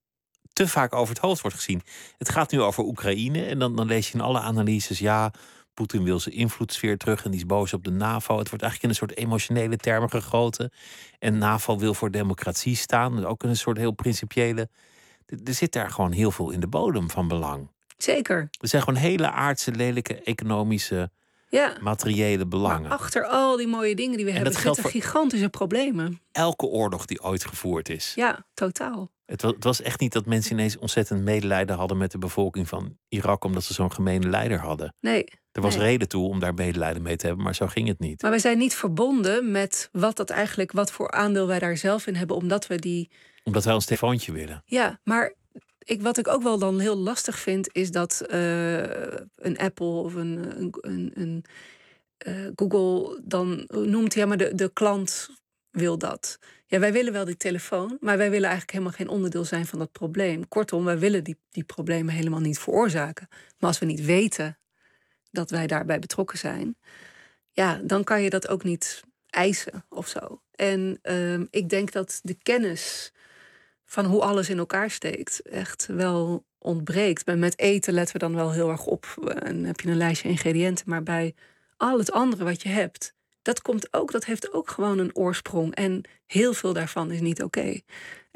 te vaak over het hoofd wordt gezien. Het gaat nu over Oekraïne en dan, dan lees je in alle analyses, ja, Poetin wil zijn invloedssfeer terug en die is boos op de NAVO. Het wordt eigenlijk in een soort emotionele termen gegoten. En NAVO wil voor democratie staan, ook in een soort heel principiële. Er zit daar gewoon heel veel in de bodem van belang. Zeker. Er zijn gewoon hele aardse, lelijke, economische, ja, materiële belangen. Maar achter al die mooie dingen die we en hebben, dat zitten geldt voor gigantische problemen. Elke oorlog die ooit gevoerd is. Ja, totaal. Het was, het was echt niet dat mensen ineens ontzettend medelijden hadden met de bevolking van Irak, omdat ze zo'n gemene leider hadden. Nee. Er was nee. reden toe om daar medelijden mee te hebben, maar zo ging het niet. Maar wij zijn niet verbonden met wat dat eigenlijk, wat voor aandeel wij daar zelf in hebben, omdat we die. Omdat wij ons telefoontje willen. Ja, maar ik, wat ik ook wel dan heel lastig vind, is dat uh, een Apple of een, een, een, een uh, Google dan noemt, ja, maar de, de klant wil dat. Ja, wij willen wel die telefoon, maar wij willen eigenlijk helemaal geen onderdeel zijn van dat probleem. Kortom, wij willen die, die problemen helemaal niet veroorzaken. Maar als we niet weten dat wij daarbij betrokken zijn, ja, dan kan je dat ook niet eisen of zo. En uh, ik denk dat de kennis van hoe alles in elkaar steekt echt wel ontbreekt. Met eten letten we dan wel heel erg op. En dan heb je een lijstje ingrediënten, maar bij al het andere wat je hebt, dat komt ook, dat heeft ook gewoon een oorsprong. En heel veel daarvan is niet oké. Okay.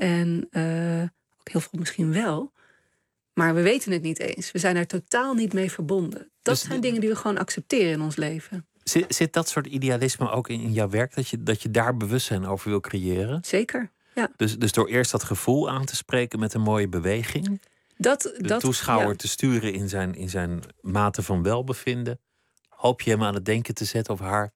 En uh, ook heel veel misschien wel. Maar we weten het niet eens. We zijn er totaal niet mee verbonden. Dat dus zijn dingen die we gewoon accepteren in ons leven. Zit, zit dat soort idealisme ook in, in jouw werk? Dat je, dat je daar bewustzijn over wil creëren? Zeker, ja. Dus, dus door eerst dat gevoel aan te spreken met een mooie beweging. Dat, de dat, toeschouwer ja. te sturen in zijn, in zijn mate van welbevinden. Hoop je hem aan het denken te zetten of haar.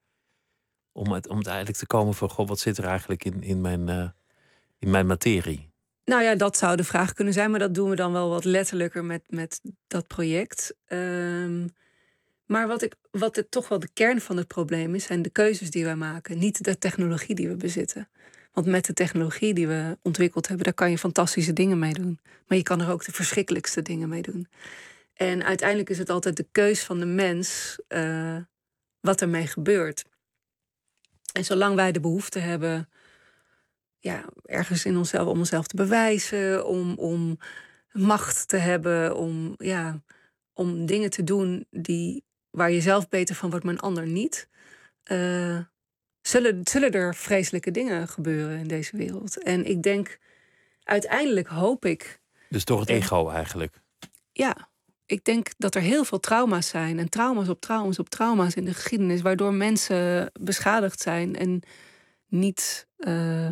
Om het, om het eigenlijk te komen van, goh, wat zit er eigenlijk in, in, mijn, uh, in mijn materie? Nou ja, dat zou de vraag kunnen zijn, maar dat doen we dan wel wat letterlijker met, met dat project. Um, maar wat, ik, wat het toch wel de kern van het probleem is, zijn de keuzes die wij maken. Niet de technologie die we bezitten. Want met de technologie die we ontwikkeld hebben, daar kan je fantastische dingen mee doen. Maar je kan er ook de verschrikkelijkste dingen mee doen. En uiteindelijk is het altijd de keus van de mens uh, wat ermee gebeurt. En zolang wij de behoefte hebben, ja, ergens in onszelf om onszelf te bewijzen, om, om macht te hebben, om, ja, om dingen te doen die, waar je zelf beter van wordt, maar een ander niet. Uh, zullen, zullen er vreselijke dingen gebeuren in deze wereld. En ik denk, uiteindelijk hoop ik. Dus toch het ego eigenlijk? Ja, ik denk dat er heel veel trauma's zijn. En trauma's op trauma's op trauma's in de geschiedenis, waardoor mensen beschadigd zijn en niet uh,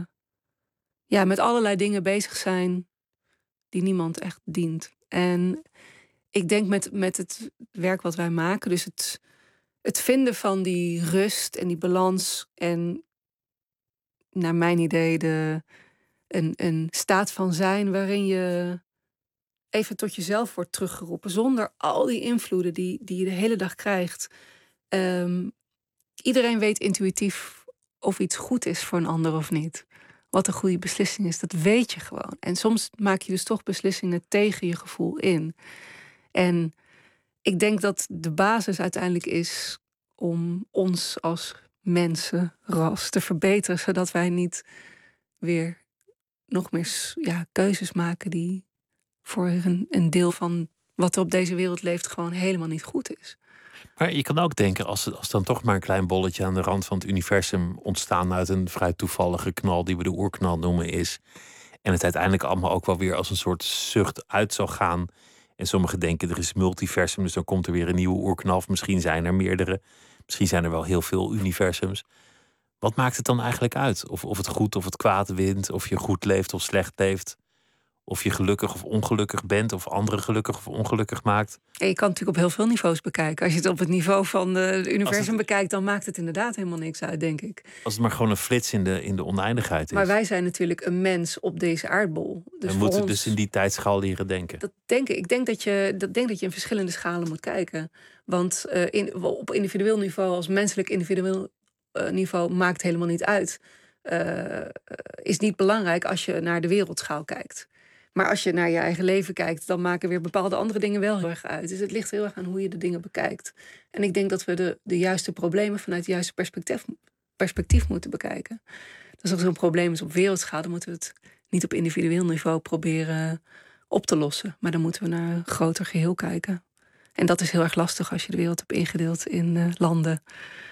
ja, met allerlei dingen bezig zijn die niemand echt dient. En ik denk met, met het werk wat wij maken, dus het, het vinden van die rust en die balans en naar mijn idee de, een, een staat van zijn waarin je even tot jezelf wordt teruggeroepen, zonder al die invloeden die, die je de hele dag krijgt. Um, iedereen weet intuïtief of iets goed is voor een ander of niet. Wat een goede beslissing is, dat weet je gewoon. En soms maak je dus toch beslissingen tegen je gevoel in. En ik denk dat de basis uiteindelijk is om ons als mensenras te verbeteren, zodat wij niet weer nog meer ja, keuzes maken die voor een, een deel van wat er op deze wereld leeft gewoon helemaal niet goed is. Maar je kan ook denken, als, als dan toch maar een klein bolletje aan de rand van het universum ontstaan uit een vrij toevallige knal die we de oerknal noemen is, en het uiteindelijk allemaal ook wel weer als een soort zucht uit zal gaan. En sommigen denken er is multiversum, dus dan komt er weer een nieuwe oerknal. Of misschien zijn er meerdere. Misschien zijn er wel heel veel universums. Wat maakt het dan eigenlijk uit? Of, of het goed of het kwaad wint, of je goed leeft of slecht leeft. Of je gelukkig of ongelukkig bent, of anderen gelukkig of ongelukkig maakt. En je kan het natuurlijk op heel veel niveaus bekijken. Als je het op het niveau van het universum het, bekijkt, dan maakt het inderdaad helemaal niks uit, denk ik. Als het maar gewoon een flits in de, in de oneindigheid is. Maar wij zijn natuurlijk een mens op deze aardbol. Dus we moeten ons, dus in die tijdschaal leren denken. Dat denk ik. Ik denk dat je, dat denk dat je in verschillende schalen moet kijken. Want uh, in, op individueel niveau, als menselijk individueel uh, niveau, maakt helemaal niet uit. Uh, is niet belangrijk als je naar de wereldschaal kijkt. Maar als je naar je eigen leven kijkt, dan maken weer bepaalde andere dingen wel heel erg uit. Dus het ligt heel erg aan hoe je de dingen bekijkt. En ik denk dat we de, de juiste problemen vanuit het juiste perspectief, perspectief moeten bekijken. Dus als er een probleem is op wereldschaal, dan moeten we het niet op individueel niveau proberen op te lossen. Maar dan moeten we naar een groter geheel kijken. En dat is heel erg lastig als je de wereld hebt ingedeeld in uh, landen.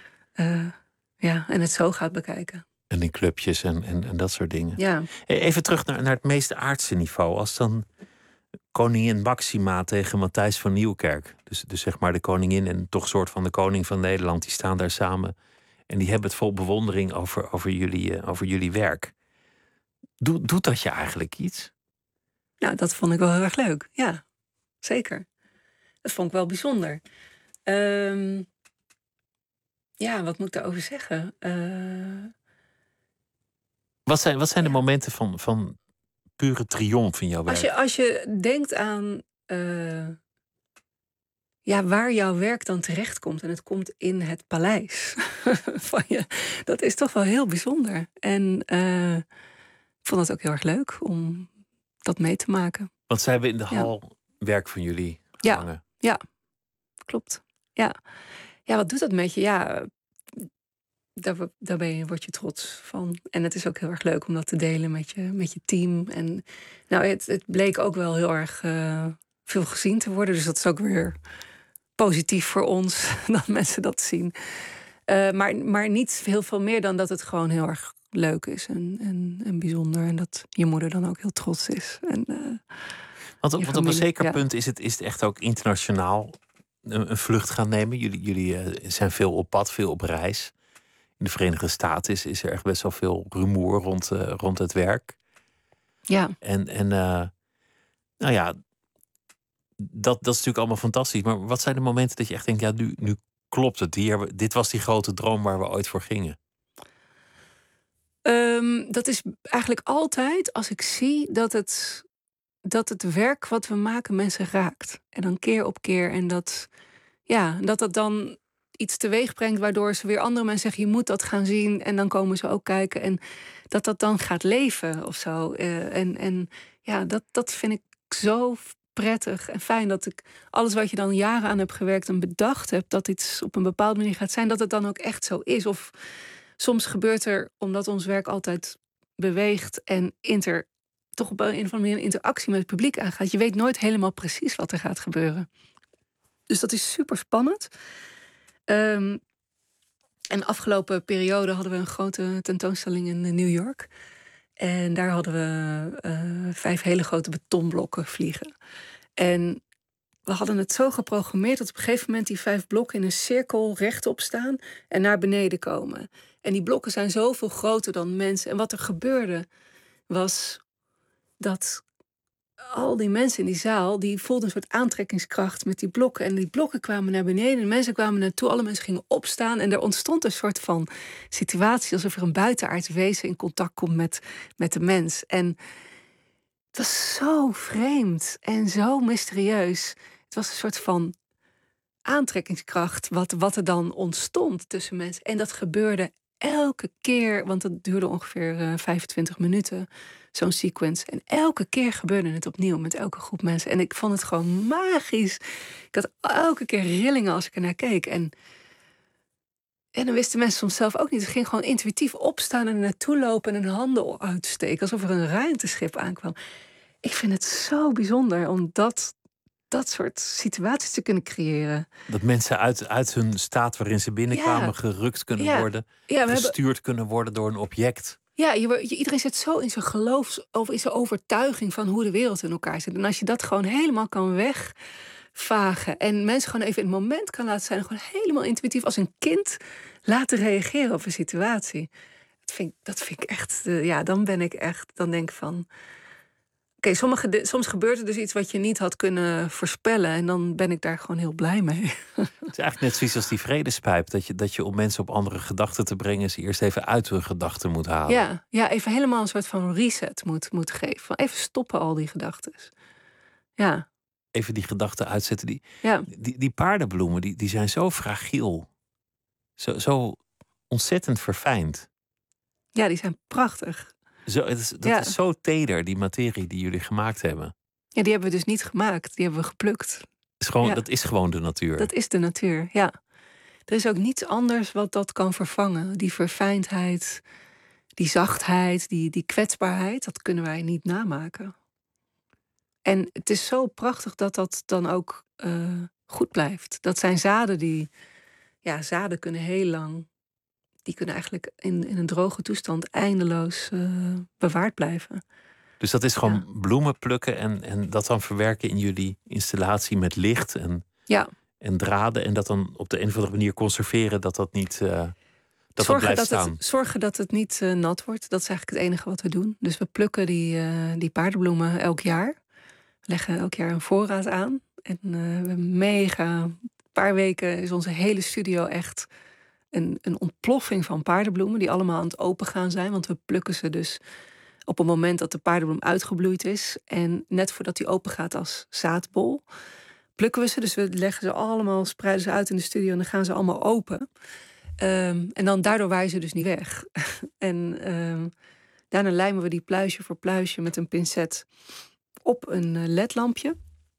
Uh, ja, en het zo gaat bekijken. En in clubjes en, en, en dat soort dingen. Ja. Even terug naar, naar het meest aardse niveau. Als dan koningin Maxima tegen Matthijs van Nieuwkerk, dus, dus zeg maar de koningin en toch soort van de koning van Nederland, die staan daar samen. En die hebben het vol bewondering over, over, jullie, uh, over jullie werk. Doe, doet dat je eigenlijk iets? Nou, dat vond ik wel heel erg leuk. Ja, zeker. Dat vond ik wel bijzonder. Um, ja, wat moet ik daarover zeggen? Uh... Wat zijn, wat zijn de momenten van, van pure triomf in jouw werk? Als je, als je denkt aan uh, ja, waar jouw werk dan terechtkomt, en het komt in het paleis van je, dat is toch wel heel bijzonder. En uh, ik vond het ook heel erg leuk om dat mee te maken. Want zij hebben in de hal ja. werk van jullie gehangen. Ja, ja, klopt. Ja. ja, wat doet dat met je? Ja, Daar, daar ben je, word je trots van. En het is ook heel erg leuk om dat te delen met je, met je team. En nou, het, het bleek ook wel heel erg uh, veel gezien te worden. Dus dat is ook weer positief voor ons, dat mensen dat zien. Uh, maar, maar niet heel veel meer dan dat het gewoon heel erg leuk is en, en, en bijzonder. En dat je moeder dan ook heel trots is. En, uh, want, want op een zeker ja. punt is het, is het echt ook internationaal een, een vlucht gaan nemen. Jullie, jullie uh, zijn veel op pad, veel op reis. In de Verenigde Staten is, is er echt best wel veel rumoer rond, uh, rond het werk. Ja. En, en uh, nou ja, dat, dat is natuurlijk allemaal fantastisch. Maar wat zijn de momenten dat je echt denkt, ja, nu, nu klopt het. Hier, dit was die grote droom waar we ooit voor gingen. Um, dat is eigenlijk altijd als ik zie dat het, dat het werk wat we maken mensen raakt. En dan keer op keer. En dat, ja, dat dat dan iets teweeg brengt, waardoor ze weer andere mensen zeggen, je moet dat gaan zien. En dan komen ze ook kijken. En dat dat dan gaat leven of zo. Uh, en, en ja, dat, dat vind ik zo prettig en fijn, dat ik alles wat je dan jaren aan hebt gewerkt en bedacht hebt, dat iets op een bepaalde manier gaat zijn, dat het dan ook echt zo is. Of soms gebeurt er, omdat ons werk altijd beweegt en inter, toch op een of andere manier een interactie met het publiek aangaat. Je weet nooit helemaal precies wat er gaat gebeuren. Dus dat is super spannend. Um, en de afgelopen periode hadden we een grote tentoonstelling in New York. En daar hadden we uh, vijf hele grote betonblokken vliegen. En we hadden het zo geprogrammeerd dat op een gegeven moment die vijf blokken in een cirkel rechtop staan en naar beneden komen. En die blokken zijn zoveel groter dan mensen. En wat er gebeurde was dat al die mensen in die zaal, die voelden een soort aantrekkingskracht met die blokken. En die blokken kwamen naar beneden en mensen kwamen naartoe. Alle mensen gingen opstaan en er ontstond een soort van situatie alsof er een buitenaards wezen in contact komt met, met de mens. En het was zo vreemd en zo mysterieus. Het was een soort van aantrekkingskracht wat, wat er dan ontstond tussen mensen. En dat gebeurde elke keer, want dat duurde ongeveer uh, vijfentwintig minuten, zo'n sequence. En elke keer gebeurde het opnieuw met elke groep mensen. En ik vond het gewoon magisch. Ik had elke keer rillingen als ik ernaar keek. En, en dan wisten mensen soms zelf ook niet. Het ging gewoon intuïtief opstaan en er naartoe lopen en hun handen uitsteken, alsof er een ruimteschip aankwam. Ik vind het zo bijzonder om dat, dat soort situaties te kunnen creëren. Dat mensen uit, uit hun staat waarin ze binnenkwamen ja. gerukt kunnen ja. worden. Ja, gestuurd hebben... kunnen worden door een object. Ja, je, je, iedereen zit zo in zijn geloof of in zijn overtuiging van hoe de wereld in elkaar zit. En als je dat gewoon helemaal kan wegvagen en mensen gewoon even in het moment kan laten zijn, gewoon helemaal intuïtief als een kind laten reageren op een situatie. Dat vind, dat vind ik echt, uh, ja, dan ben ik echt, dan denk ik van, oké, okay, soms gebeurt er dus iets wat je niet had kunnen voorspellen. En dan ben ik daar gewoon heel blij mee. Het is eigenlijk net zoiets als die vredespijp. Dat je, dat je om mensen op andere gedachten te brengen, ze eerst even uit hun gedachten moet halen. Ja, ja, even helemaal een soort van reset moet, moet geven. Even stoppen al die gedachten. Ja. Even die gedachten uitzetten. Die, ja. die, die paardenbloemen, die, die zijn zo fragiel. Zo, zo ontzettend verfijnd. Ja, die zijn prachtig. Zo, het is, dat ja. is zo teder, die materie die jullie gemaakt hebben. Ja, die hebben we dus niet gemaakt. Die hebben we geplukt. Is gewoon, ja. Dat is gewoon de natuur. Dat is de natuur, ja. Er is ook niets anders wat dat kan vervangen. Die verfijndheid, die zachtheid, die, die kwetsbaarheid, dat kunnen wij niet namaken. En het is zo prachtig dat dat dan ook uh, goed blijft. Dat zijn zaden die... Ja, zaden kunnen heel lang... Die kunnen eigenlijk in, in een droge toestand eindeloos uh, bewaard blijven. Dus dat is gewoon ja. bloemen plukken en, en dat dan verwerken in jullie installatie met licht en, ja. en draden. En dat dan op de een of andere manier conserveren dat dat niet uh, dat dat zorgen, blijft dat staan. Het, zorgen dat het niet uh, nat wordt. Dat is eigenlijk het enige wat we doen. Dus we plukken die, uh, die paardenbloemen elk jaar. We leggen elk jaar een voorraad aan. En uh, we hebben mega... Een paar weken is onze hele studio echt... Een, een ontploffing van paardenbloemen die allemaal aan het open gaan zijn. Want we plukken ze dus op het moment dat de paardenbloem uitgebloeid is. En net voordat die open gaat als zaadbol, plukken we ze. Dus we leggen ze allemaal, spreiden ze uit in de studio en dan gaan ze allemaal open. Um, en dan daardoor waaien ze dus niet weg. en um, daarna lijmen we die pluisje voor pluisje met een pincet op een ledlampje.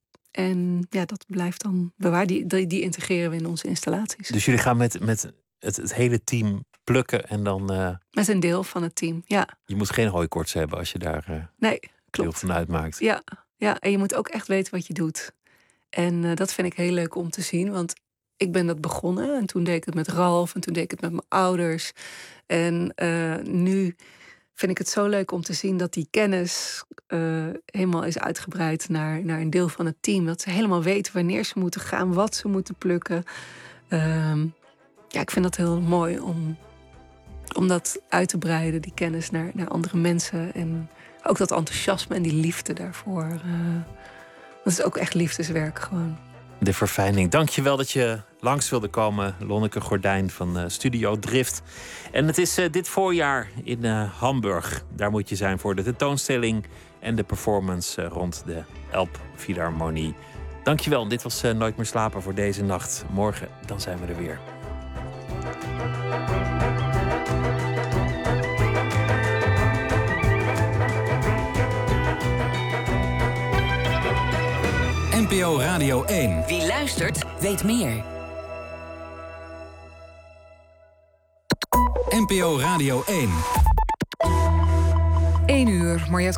En ja, dat blijft dan bewaard. Die, die, die integreren we in onze installaties. Dus jullie gaan met... met... Het, het hele team plukken en dan... Uh, Met een deel van het team, ja. Je moet geen hooikoorts hebben als je daar uh, nee, klopt. deel van uitmaakt. Ja, ja, en je moet ook echt weten wat je doet. En uh, dat vind ik heel leuk om te zien. Want ik ben dat begonnen. En toen deed ik het met Ralf. En toen deed ik het met mijn ouders. En uh, nu vind ik het zo leuk om te zien dat die kennis uh, helemaal is uitgebreid naar, naar een deel van het team. Dat ze helemaal weten wanneer ze moeten gaan, wat ze moeten plukken. Uh, Ja, ik vind dat heel mooi om, om dat uit te breiden, die kennis naar, naar andere mensen. En ook dat enthousiasme en die liefde daarvoor. Uh, dat is ook echt liefdeswerk gewoon. De verfijning. Dank je wel dat je langs wilde komen, Lonneke Gordijn van uh, Studio Drift. En het is uh, dit voorjaar in uh, Hamburg. Daar moet je zijn voor de tentoonstelling en de performance uh, rond de Elbphilharmonie. Dank je wel. Dit was uh, Nooit meer slapen voor deze nacht. Morgen dan zijn we er weer. N P O Radio één. Wie luistert, weet meer. N P O Radio één. één uur, Mariette